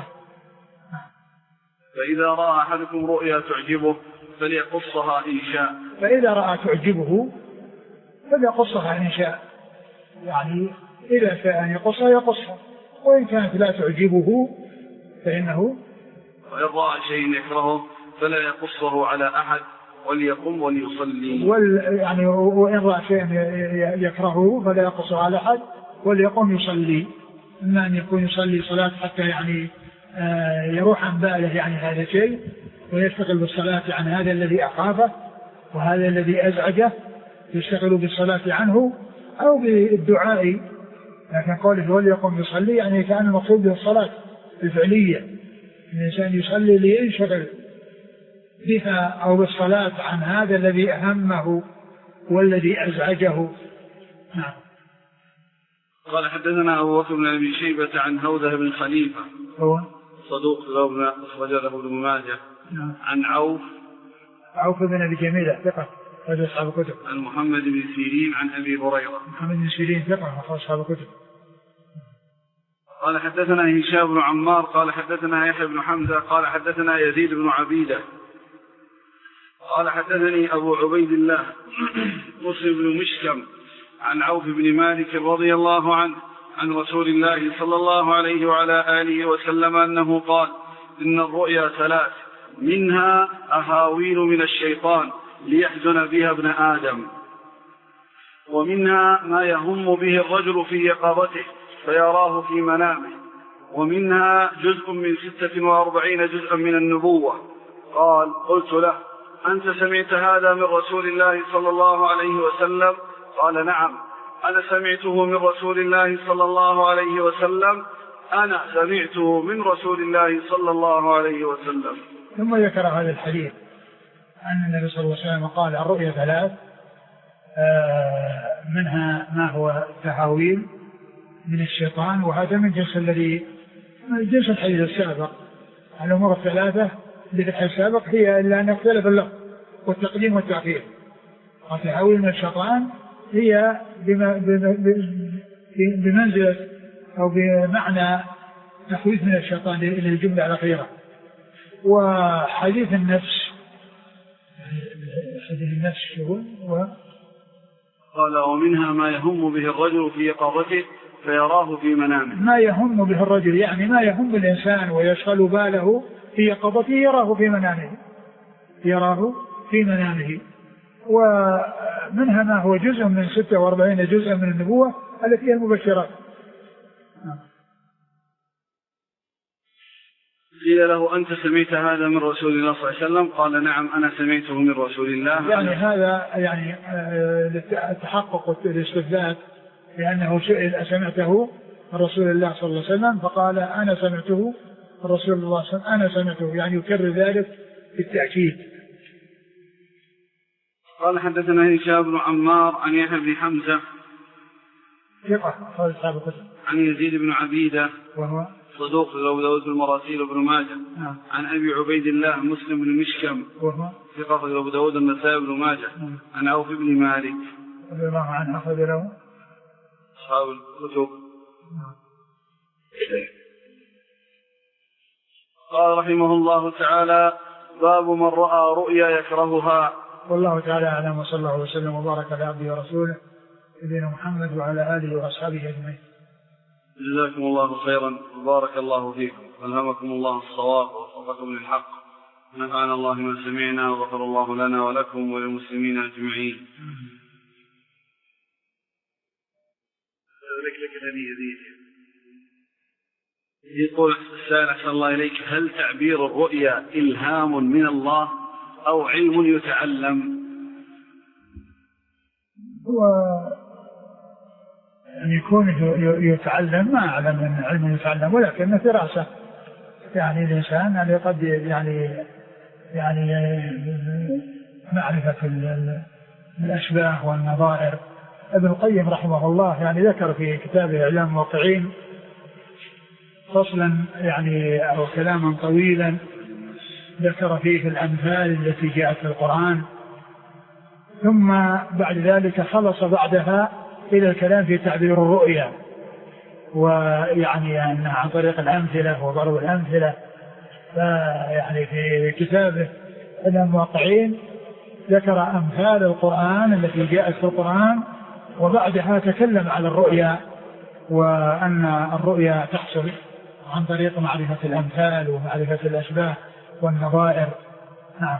فإذا رأى أحدكم رؤيا تعجبه فليقصها إن شاء فإذا رأى تعجبه فليقصها إن شاء، يعني إذا شاء أن يقصها يقصها، وإن كانت لا تعجبه فإنه وإن رأى شيء يكرهه فلا يقصه على أحد وليقم وليصلي. وال يعني وإن رأى شيء يكرهه فلا يقصه على أحد وليقم يصلي، إما أن يكون يصلي صلاة حتى يعني آه يروح عن باله يعني هذا الشيء ويشتغل بالصلاة عن هذا الذي أخافه وهذا الذي أزعجه، يشتغل بالصلاة عنه أو بالدعاء. لكن قوله وليقم يصلي يعني كان المقصود به الصلاة الفعلية، الإنسان يصلي لينشغل بها أو بالصلاة عن هذا الذي أهمه والذي أزعجه. نعم. قال حدثنا أبو بكر بن أبي شيبة عن هودة بن خليفة هو صدوق له أخرج له ابن ماجه. نعم. عن عوف عوف بن أبي جميلة ثقة أخرج أصحاب الكتب. عن محمد بن سيرين عن أبي هريرة. محمد بن سيرين ثقة أخرج أصحاب الكتب. قال حدثنا هشام بن عمار قال حدثنا يحيى بن حمزة قال حدثنا يزيد بن عبيدة قال حدثني أبو عبيد الله مسلم بن مشكم عن عوف بن مالك رضي الله عنه عن رسول الله صلى الله عليه وعلى آله وسلم أنه قال: إن الرؤيا ثلاث، منها أهاويل من الشيطان ليحزن بها ابن آدم، ومنها ما يهم به الرجل في يقظته فيراه في منامه، ومنها جزء من ستة وأربعين جزءا من النبوة. قال: قلت له: أنت سمعت هذا من رسول الله صلى الله عليه وسلم؟ قال: نعم، أنا سمعته من رسول الله صلى الله عليه وسلم أنا سمعته من رسول الله صلى الله عليه وسلم. ثم ذكر هذا الحديث أن النبي صلى الله عليه وسلم قال: الرؤيا ثلاث، منها ما هو تهاويل من الشيطان، وهذا من جنس الذي من جنس الحديث السابق. الأمور الثلاثة اللي في الحديث السابق هي إلا أن يختلف اللفظ والتقديم والتأخير. التهاويل من الشيطان هي بمنزلة أو بمعنى تخويف من الشيطان إلى الجملة الأخيرة. وحديث النفس حديث النفس هو قال: ومنها ما يهم به الرجل في يقظته فيراه في منامه. ما يهم به الرجل يعني ما يهم الإنسان ويشغل باله في يقظته يراه في منامه يراه في منامه. ومنها ما هو جزء من ستة وأربعين جزءا من النبوة التي هي المبشرات. قيل له أنت سمعت هذا من رسول الله صلى الله عليه وسلم؟ قال نعم أنا سمعته من رسول الله. يعني هذا يعني التحقق والاستثبات لأنه سئل أسمعته من رسول الله صلى الله عليه وسلم فقال أنا سمعته من رسول الله صلى الله عليه وسلم أنا سمعته، يعني يكرر ذلك بالتأكيد. قال حدثنا هشام بن عمار عن يحيى بن حمزة عن يزيد بن عبيدة وهو صدوق له داود بن مراسيل وابن ماجه. نعم. عن أبي عبيد الله مسلم بن مشكم وهو ثقة له داود النسائي بن ماجه. نعم. عن عوف بن مالك رضي الله عنه أخذ له أصحاب الكتب. نعم. قال رحمه الله تعالى باب من رأى رؤيا يكرهها. والله تعالى أعلم وصلى الله وسلم وبارك على عبده ورسوله نبينا محمد وعلى آله وأصحابه أجمعين. جزاكم الله خيرا وبارك الله فيكم والهمكم الله الصواب ووفقكم للحق. نفعنا الله ما سمعنا وغفر الله لنا ولكم وللمسلمين أجمعين. يقول السائل أحسن الله إليك هل تعبير الرؤيا إلهام من الله أو علم يتعلم؟ هو أن يكون يتعلم ما أعلم من علم يتعلم ولكن فراسة يعني الإنسان يعني قد يعني يعني معرفة الأشباه والنظائر. ابن القيم رحمه الله يعني ذكر في كتابه إعلام الموقعين فصلا يعني أو كلاما طويلا ذكر فيه في الأمثال التي جاءت في القرآن، ثم بعد ذلك خلص بعدها إلى الكلام في تعبير الرؤيا ويعني أن عن طريق الأمثلة وضرب الأمثلة. فيعني في كتابه المواقعين ذكر أمثال القرآن التي جاءت في القرآن وبعدها تكلم على الرؤيا وأن الرؤيا تحصل عن طريق معرفة الأمثال ومعرفة الأشباه والنظائر. نعم.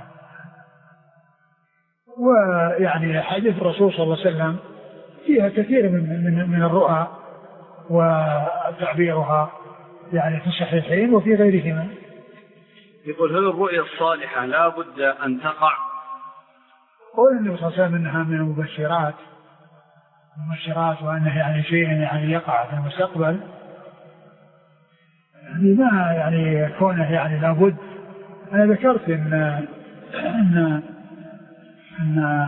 ويعني حديث الرسول صلى الله عليه وسلم فيها كثير من من من الرؤى وتعبيرها يعني في الصحيحين وفي غيرهما. يقول هل الرؤيا الصالحة لا بد أن تقع؟ قول النبي صلى الله عليه وسلم إنها من المبشرات المبشرات وأنه يعني شيء يعني يقع في المستقبل، يعني ما يعني كونه يعني لابد. أنا ذكرت إن إن أن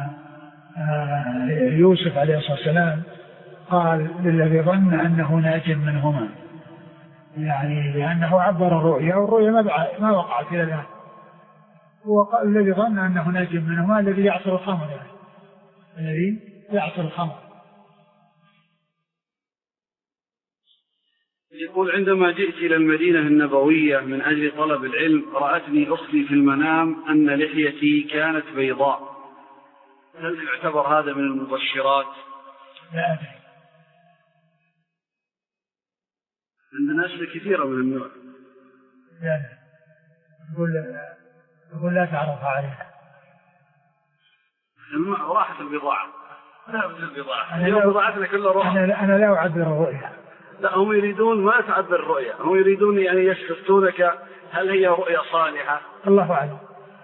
يوسف عليه الصلاة والسلام قال للذي ظن أنه ناج منهما، يعني لأنه عبر الرؤيا والرؤيا ما وقعت إلى الآن. وقال الذي ظن أنه ناج منهما الذي يعصر الخمر، يعني الذي يعصر الخمر. يقول عندما جئت إلى المدينة النبوية من أجل طلب العلم رأتني أختي في المنام أن لحيتي كانت بيضاء، هل يعتبر هذا من المبشرات؟ لا أدري. عندنا أشياء كثيرة من النوع. لا يقول يقول لا تعرفها عليها. راحت البضاعة. لا بد البضاعة. اليوم بضاعتنا كلها روح. أنا أنا لا أعبر الرؤيا. لا هم يريدون ما تعبر الرؤيا، هم يريدون يعني يستفتونك هل هي رؤيا صالحة؟ الله أعلم.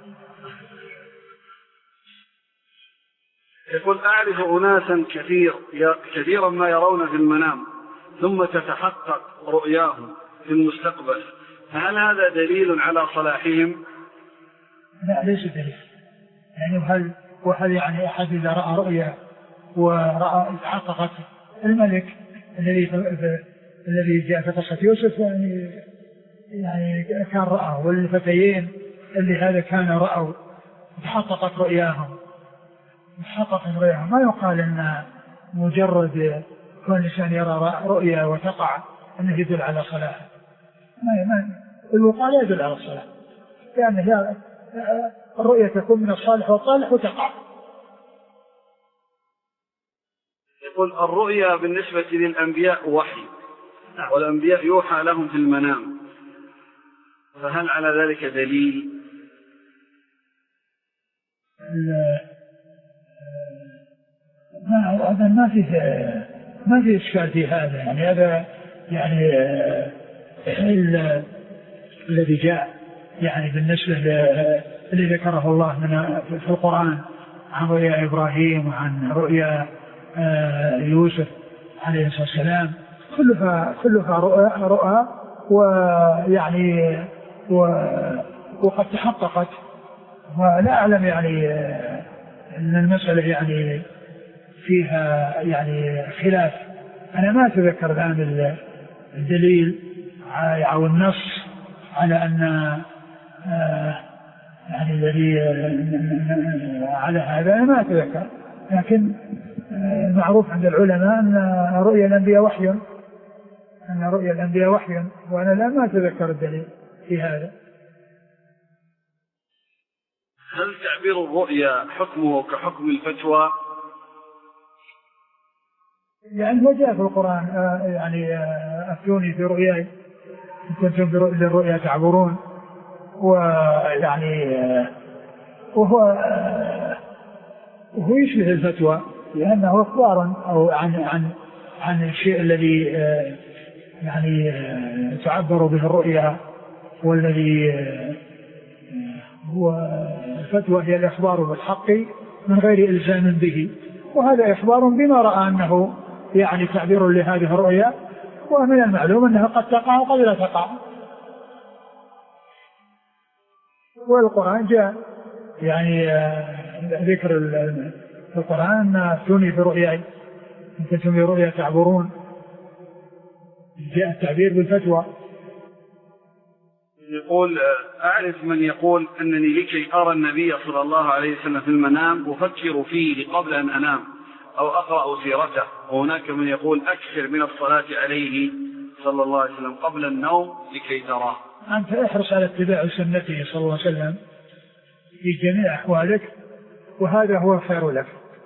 يقول أعرف أناسا كثير كثيرا ما يرون في المنام ثم تتحقق رؤياهم في المستقبل، فهل هذا دليل على صلاحهم؟ لا ليس دليل. يعني وهل وهل يعني أحد إذا رأى رؤيا ورأى تحققت الملك الذي الذي جاء في قصة يوسف يعني يعني كان رأى، والفتيين اللي هذا كان رأوا تحققت رؤياهم تحققت رؤياهم. ما يقال أن مجرد كون الإنسان يرى رؤيا وتقع أنه يدل على صلاح. ما ما الوقوع لا يدل على الصلاح، لأن الرؤيا تكون من الصالح والصالح وتقع. يقول الرؤيا بالنسبة للأنبياء وحي، والأنبياء يوحى لهم في المنام، فهل على ذلك دليل؟ ما هذا ما في ما في إشكال في هذا، يعني هذا يعني الذي جاء يعني بالنسبة الذي ذكره الله من في القرآن عن رؤيا إبراهيم وعن رؤيا يوسف عليه الصلاة والسلام كلها كلها رؤى رؤى ويعني وقد تحققت. ولا أعلم يعني أن المسألة يعني فيها يعني خلاف. أنا ما أتذكر الآن الدليل أو النص على أن يعني الذي على هذا ما أتذكر، لكن معروف عند العلماء أن رؤيا الأنبياء وحي، أن رؤيا الأنبياء وحي، وأنا لا ما أتذكر الدليل في هذا. هل تعبير الرؤيا حكمه كحكم الفتوى؟ يعني وجاء في القرآن يعني أفتوني في رؤياي إن كنتم بالرؤيا تعبرون، ويعني وهو وهو يشبه الفتوى لأنه إخبار أو عن عن عن الشيء الذي يعني تعبر به الرؤيا، والذي هو الفتوى هي الإخبار بالحق من غير إلزام به، وهذا إخبار بما رأى أنه يعني تعبير لهذه الرؤيا، ومن المعلوم أنها قد تقع وقد لا تقع. والقرآن جاء يعني ذكر في القرآن أفتوني في رؤياي إن كنتم برؤيا تعبرون، جاء التعبير بالفتوى. يقول أعرف من يقول أنني لكي أرى النبي صلى الله عليه وسلم في المنام أفكر فيه قبل أن أنام أو أقرأ سيرته، وهناك من يقول أكثر من الصلاة عليه صلى الله عليه وسلم قبل النوم لكي تراه. أنت احرص على اتباع سنته صلى الله عليه وسلم في جميع أحوالك، وهذا هو الخير لك.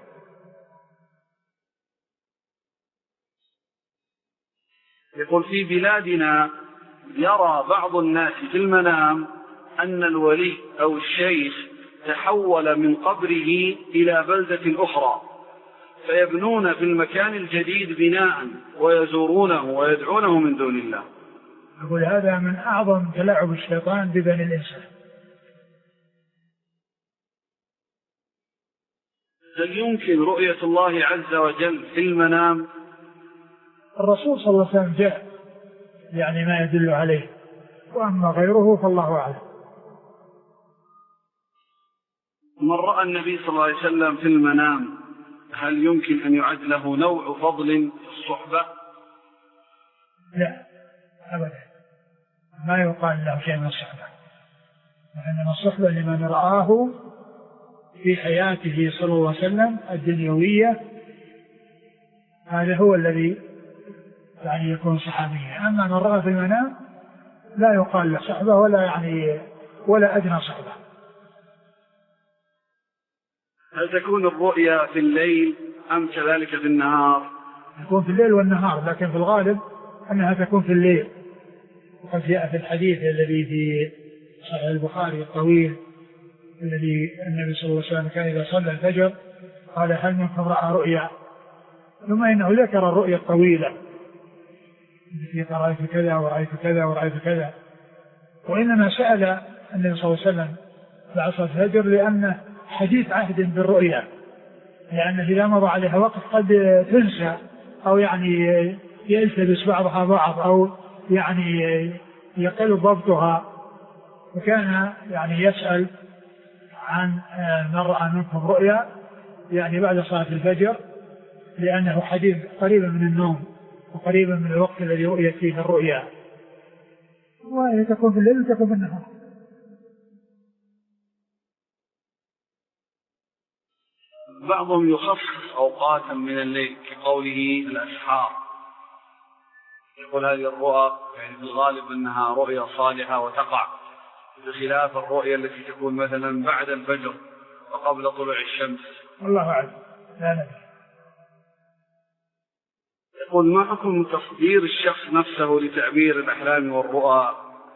يقول في بلادنا يرى بعض الناس في المنام أن الولي أو الشيخ تحول من قبره إلى بلدة أخرى، فيبنون في المكان الجديد بناء ويزورونه ويدعونه من دون الله. أقول هذا من أعظم تلاعب الشيطان ببني الإنسان. هل يمكن رؤية الله عز وجل في المنام؟ الرسول صلى الله عليه وسلم جاء يعني ما يدل عليه، وأما غيره فالله أعلم. من رأى النبي صلى الله عليه وسلم في المنام هل يمكن أن يعد له نوع فضل في الصحبة؟ لا أبدا، ما يقال له شيء من الصحبة، وإنما الصحبة لمن رآه في حياته صلى الله عليه وسلم الدنيوية، هذا هو الذي يعني يكون صحابيا. أما من رأى في المنام لا يقال له صحبة ولا يعني ولا أدنى صحبة. هل تكون الرؤيا في الليل أم كذلك في النهار؟ تكون في الليل والنهار، لكن في الغالب أنها تكون في الليل. وقد جاء في الحديث الذي في صحيح البخاري الطويل الذي النبي صلى الله عليه وسلم كان إذا صلى الفجر قال هل منكم رأى رؤيا، ثم إنه ذكر الرؤيا الطويلة التي رأيت كذا ورأيت كذا ورأيت كذا، وإنما سأل النبي صلى الله عليه وسلم بعد صلاة الفجر لأنه حديث عهد بالرؤيا، لأنه إذا مضى عليها وقت قد تنسى أو يعني يلتبس بعضها بعض أو يعني يقل ضبطها، وكان يعني يسأل عن من رأى منكم رؤيا يعني بعد صلاة الفجر، لأنه حديث قريبا من النوم وقريبا من الوقت الذي رؤيت فيه الرؤيا، وهي تكون في الليل وتكون في النهار. بعضهم يخصص أوقاتا من الليل كقوله الأسحار، يقول هذه الرؤى يعني في الغالب أنها رؤيا صالحة وتقع، بخلاف الرؤيا التي تكون مثلا بعد الفجر وقبل طلوع الشمس. الله أعلم، لا ندري. يقول ما حكم تصدير الشخص نفسه لتعبير الأحلام والرؤى؟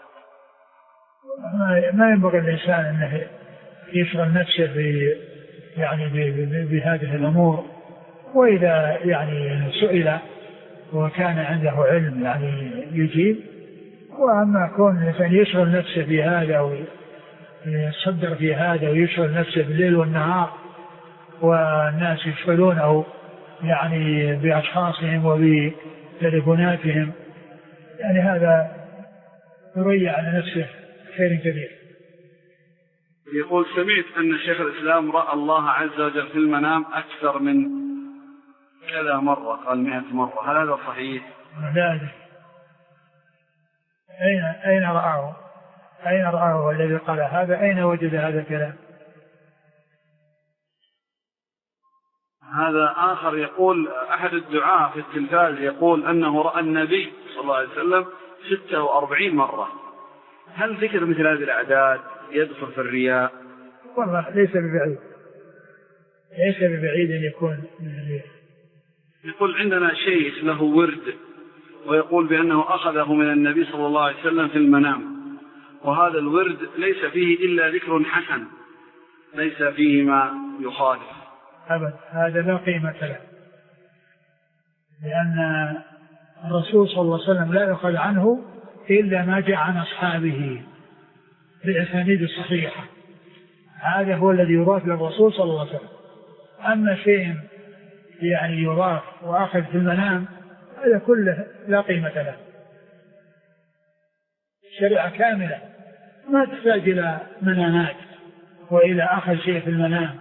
ما ينبغي الإنسان أنه يشغل نفسه ب يعني بهذه الأمور، وإذا يعني سئل وكان عنده علم يعني يجيب، وأما كون الإنسان يشغل نفسه في هذا ويصدر في هذا ويشغل نفسه بالليل والنهار والناس يشغلونه يعني بأشخاصهم وبتليفوناتهم، يعني هذا يضيع على نفسه خير كبير. يقول سمعت أن شيخ الإسلام رأى الله عز وجل في المنام أكثر من كذا مرة، قال مئة مرة، هل هذا صحيح؟ لا أدري أين أين رآه أين رآه الذي قال هذا؟ أين وجد هذا الكلام؟ هذا آخر يقول أحد الدعاة في التلفاز يقول أنه رأى النبي صلى الله عليه وسلم ستة وأربعين مرة، هل ذكر مثل هذه الأعداد يدخل في الرياء؟ والله ليس ببعيد، ليس ببعيد أن يكون من الرياء. يقول عندنا شيخ له ورد ويقول بأنه أخذه من النبي صلى الله عليه وسلم في المنام، وهذا الورد ليس فيه إلا ذكر حسن، ليس فيه ما يخالف. أبدا، هذا لا قيمة له، لأن الرسول صلى الله عليه وسلم لا يؤخذ عنه إلا ما جاء عن أصحابه بالأسانيد الصحيحة، هذا هو الذي يضاف للرسول صلى الله عليه وسلم. أما شيء يعني يضاف وأخذ في المنام هذا كله لا قيمة له. الشريعة كاملة ما تحتاج إلى منامات وإلى أخذ شيء في المنام.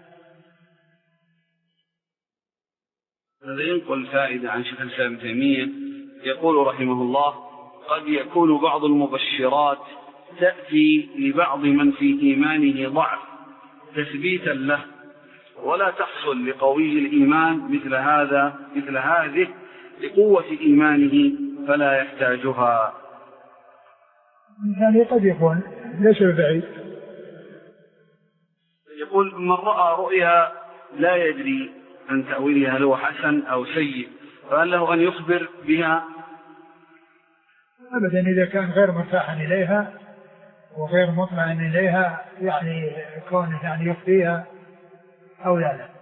هذا ينقل فائدة عن شيخ الإسلام ابن تيمية يقول رحمه الله: قد يكون بعض المبشرات تأتي لبعض من في إيمانه ضعف تثبيتا له، ولا تحصل لقوي الإيمان مثل هذا مثل هذه لقوة إيمانه فلا يحتاجها. يعني قد يكون ليس بعيد. يقول: من رأى رؤيا لا يدري عن تأويلها هل هو حسن أو سيء، فهل له أن يخبر بها؟ أبدا، إذا كان غير مرتاح إليها وغير مطمئن إليها يعني كونه يعني يخفيها أو لا لا.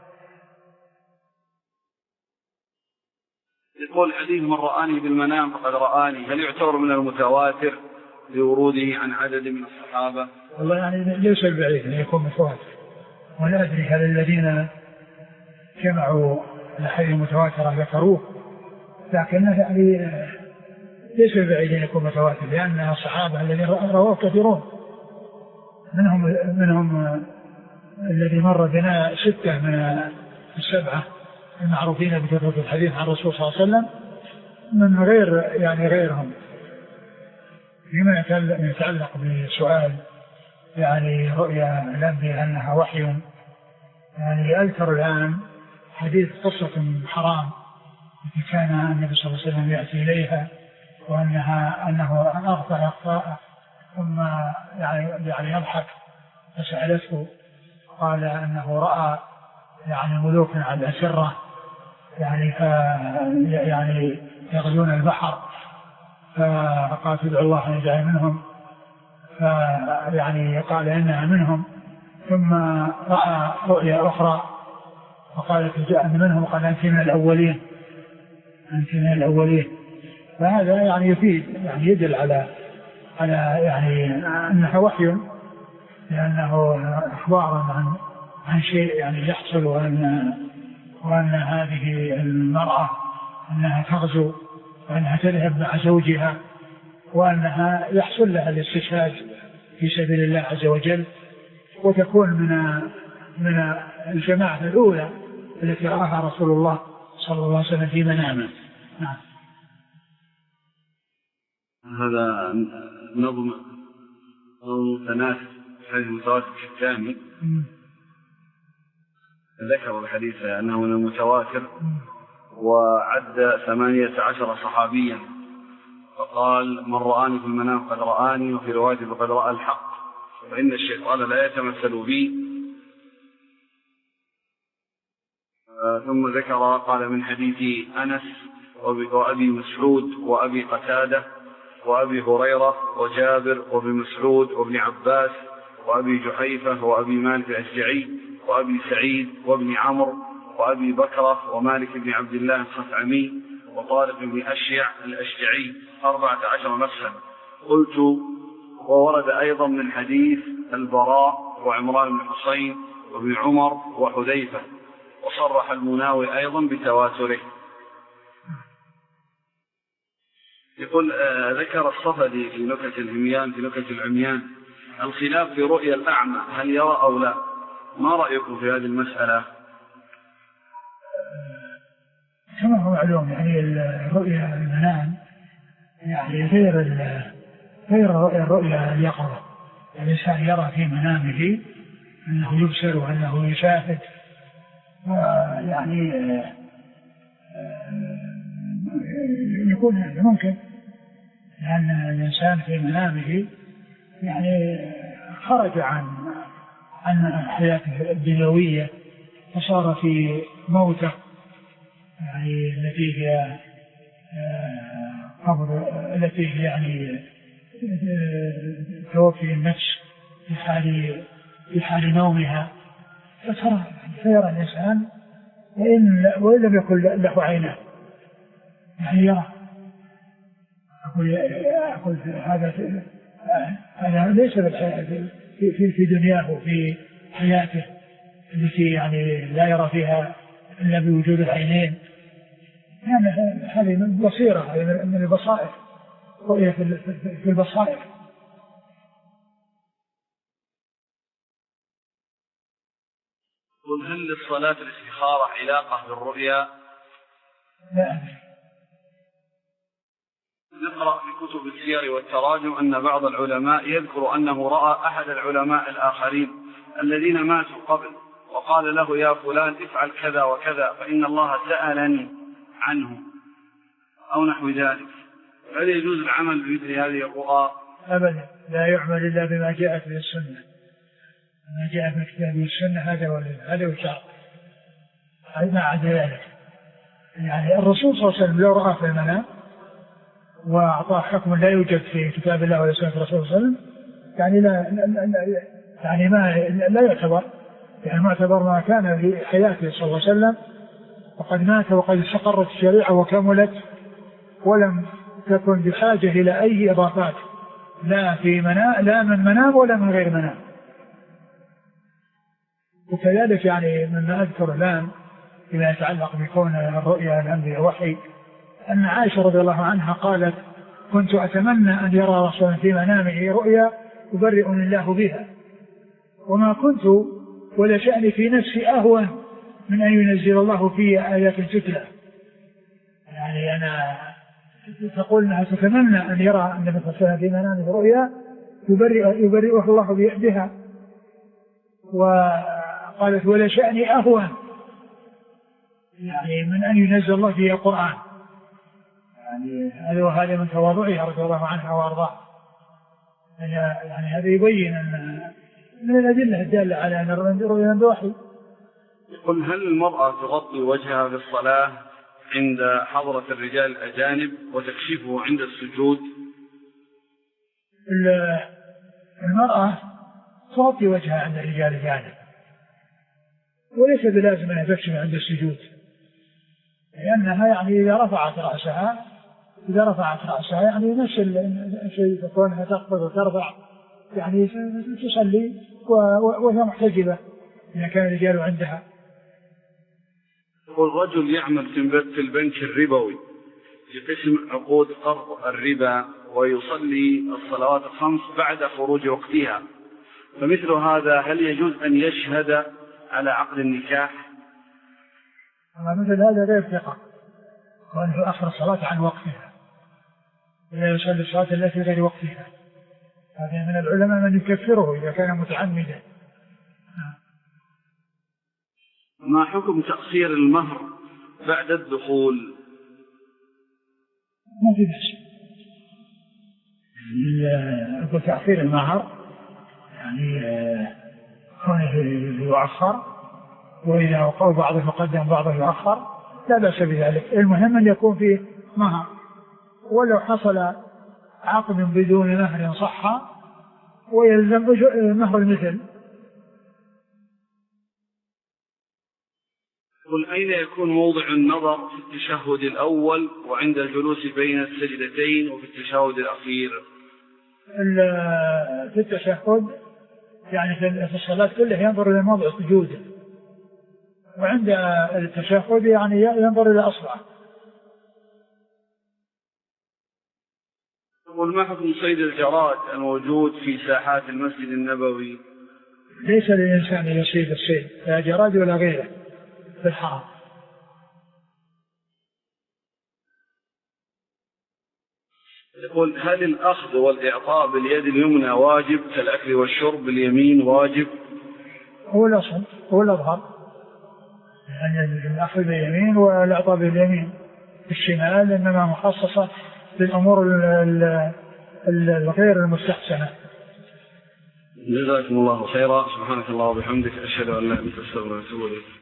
يقول: حديث من رآني بالمنام فقد رآني، هل يعتبر من المتواتر لوروده عن عدد من الصحابة؟ والله يعني ليس البعيد أن يكون متواتر، ولا أدري هل الذين جمعوا الحديث المتواتر ذكروه، لكنه يعني ليس البعيد أن يكون متواتر، لأن الصحابة الذين رواه كثيرون، منهم منهم الذي مر بنا ستة من السبعة المعروفين بكثرة الحديث عن الرسول صلى الله عليه وسلم من غير يعني غيرهم. فيما يتعلق بسؤال يعني رؤيا الأنبياء أنها وحي، يعني أذكر الآن حديث قصة حرام التي كان النبي صلى الله عليه وسلم يأتي إليها وأنها أنه أغفى أخفاء ثم يعني, يعني يضحك، فسألته قال أنه رأى يعني ملوكا على الأسرة يعني ف يعني يغزون البحر، فقال ادعوا الله أن يجعل منهم، فيعني قال إنها منهم، ثم رأى رؤيا أخرى فقال جاء منهم، قال أنت من الأولين أنت من الأولين. فهذا يعني يفيد يعني يدل على على يعني أنها وحي، لأنه إخبار عن عن شيء يعني يحصل، وأن وأن هذه المرأة أنها تغزو وأنها تذهب مع زوجها، وأنها يحصل لها الاستشهاد في سبيل الله عز وجل، وتكون من من الجماعة الأولى التي رآها رسول الله صلى الله عليه وسلم في منامه. نعم. هذا نظم متناسب حديث متواتر الثاني ذكر الحديث أنه من المتواتر، وعد ثمانية عشر صحابيا، فقال: من رآني في المنام قد رآني، وفي رواية فقد رأى الحق، فإن الشيطان لا يتمثل بي. ثم ذكر قال: من حديث أنس وأبي مسعود وأبي قتادة وأبي هريرة وجابر وابن مسعود وابن عباس وأبي جحيفة وأبي مالك الأشجعي وأبي سعيد وابن عمرو وأبي بكرة ومالك بن عبد الله الخثعمي وطارق بن أشيع الأشجعي أربعة عشر نفسا، قلت وورد أيضا من حديث البراء وعمران بن حسين وابن عمر وحذيفة، وصرح المناوي أيضا بتواتره. يقول آه ذكر الصفدي في نكت الهميان في نكت العميان الخلاف في رؤيا الأعمى هل يرى أو لا، ما رأيكم في هذه المسألة؟ كما هو معلوم يعني الرؤيا المنام يعني غير غير الرؤيا اليقظة. الإنسان يرى في منامه أنه يبصر وأنه يشاهد، يعني يكون ممكن لأن الإنسان في منامه يعني خرج عن عن حياته الدنيوية وصار في موته يعني التي هي قبر التي هي يعني توفي النفس في حال في حال نومها، فترى فيرى الإنسان وإن وإن لم يكن له عينان يعني يرى. أقول أقول هذا هذا ليس في في في دنياه في حياته التي يعني لا يرى فيها إلا بوجود العينين، يعني هذه بصيرة، هذه من البصائر، رؤية في البصائر. قل هل للصلاة الاستخارة علاقة بالرؤيا؟ لا أدري. نقرأ في كتب السير والتراجم أن بعض العلماء يذكر أنه رأى أحد العلماء الآخرين الذين ماتوا قبل وقال له يا فلان افعل كذا وكذا فإن الله سألني عنه أو نحو ذلك، هل يجوز العمل بمثل هذه الرؤى؟ أبدا، لا يعمل إلا بما جاءت به السنة، ما جاء في الكتاب والسنة هذا هو هذا هو الشرع، هذا ما عدا ذلك. يعني الرسول صلى الله عليه وسلم لو رأى في المنام وأعطاه حكم لا يوجد في كتاب الله ولا سنة الرسول صلى الله عليه وسلم يعني لا, لا, لا يعني ما لا يعتبر، يعني معتبر ما كان في حياته صلى الله عليه وسلم وقد مات وقد استقرت الشريعة وكملت ولم تكن بحاجة إلى أي إضافات لا في منام لا من منام ولا من غير منام. وكذلك يعني مما أذكر الآن فيما يتعلق بكون الرؤيا الأنبياء وحي أن عائشة رضي الله عنها قالت كنت أتمنى أن يرى رسولا في منامه رؤيا يبرئني الله بها وما كنت ولا شأني في نفسي أهون من أن ينزل الله في آيات تتلى. يعني أنا تقول أنها تتمنى أن يرى النبي صلى الله عليه وسلم في منامه رؤيا يبرئ يبرئه الله بها، وقالت ولا شأني أهون يعني من أن ينزل الله في القرآن. يعني هذا وهذا من تواضعها رضي الله عنها وأرضاها. يعني هذا يبين أن من الأدلة الدالة على أن الرؤيا بوحي. يقول هل المرأة تغطي وجهها في الصلاة عند حضرة الرجال الأجانب وتكشفه عند السجود؟ المرأة تغطي وجهها عند الرجال الأجانب وليس بلازم أن تكشف عند السجود، لأنها يعني إذا رفعت رأسها إذا رفعت رأسها يعني نفس الشيء تكونها تخفض وترفع يعني تصلي وهي محتجبة إذا كان الرجال عندها. والرجل يعمل في البنك الربوي في قسم عقود قرض الربا ويصلي الصلوات الخمس بعد خروج وقتها، فمثل هذا هل يجوز أن يشهد على عقد النكاح؟ مثل هذا غير ثقة، وأنه أخر الصلاة عن وقتها ولا يصلي الصلاة التي غير وقتها. هذا من العلماء من يكفره إذا كان متعمدا. ما حكم تأخير المهر بعد الدخول؟ ما في بأس. يقول تأخير المهر يعني كونه يؤخر، وإذا وقع بعضه يقدم بعضه يؤخر لا بأس بذلك. المهم أن يكون فيه مهر، ولو حصل عقد بدون مهر صح ويلزم مهر المثل. قل أين يكون موضع النظر في التشهد الأول وعند الجلوس بين السجدتين وفي التشهد الأخير؟ في التشهد يعني في الصلاة كله ينظر إلى موضع سجوده، وعند التشهد يعني ينظر إلى أصبعه. يقول ما حكم صيد الجراد الموجود في ساحات المسجد النبوي؟ ليس للإنسان أن يصيد الصيد لا جراد ولا غيره في الحرم. يقول هل الأخذ والإعطاء باليد اليمنى واجب كالأكل والشرب باليمين واجب؟ هو الأصل هو الأظهر، يعني الأخذ باليمين والإعطاء باليمين. الشمال إنما مخصصة للأمور الغير المستحسنة. جزاكم الله خيرا. سبحانك الله وبحمدك، أشهد أن لا إله إلا أنت أستغفرك وأتوب إليك.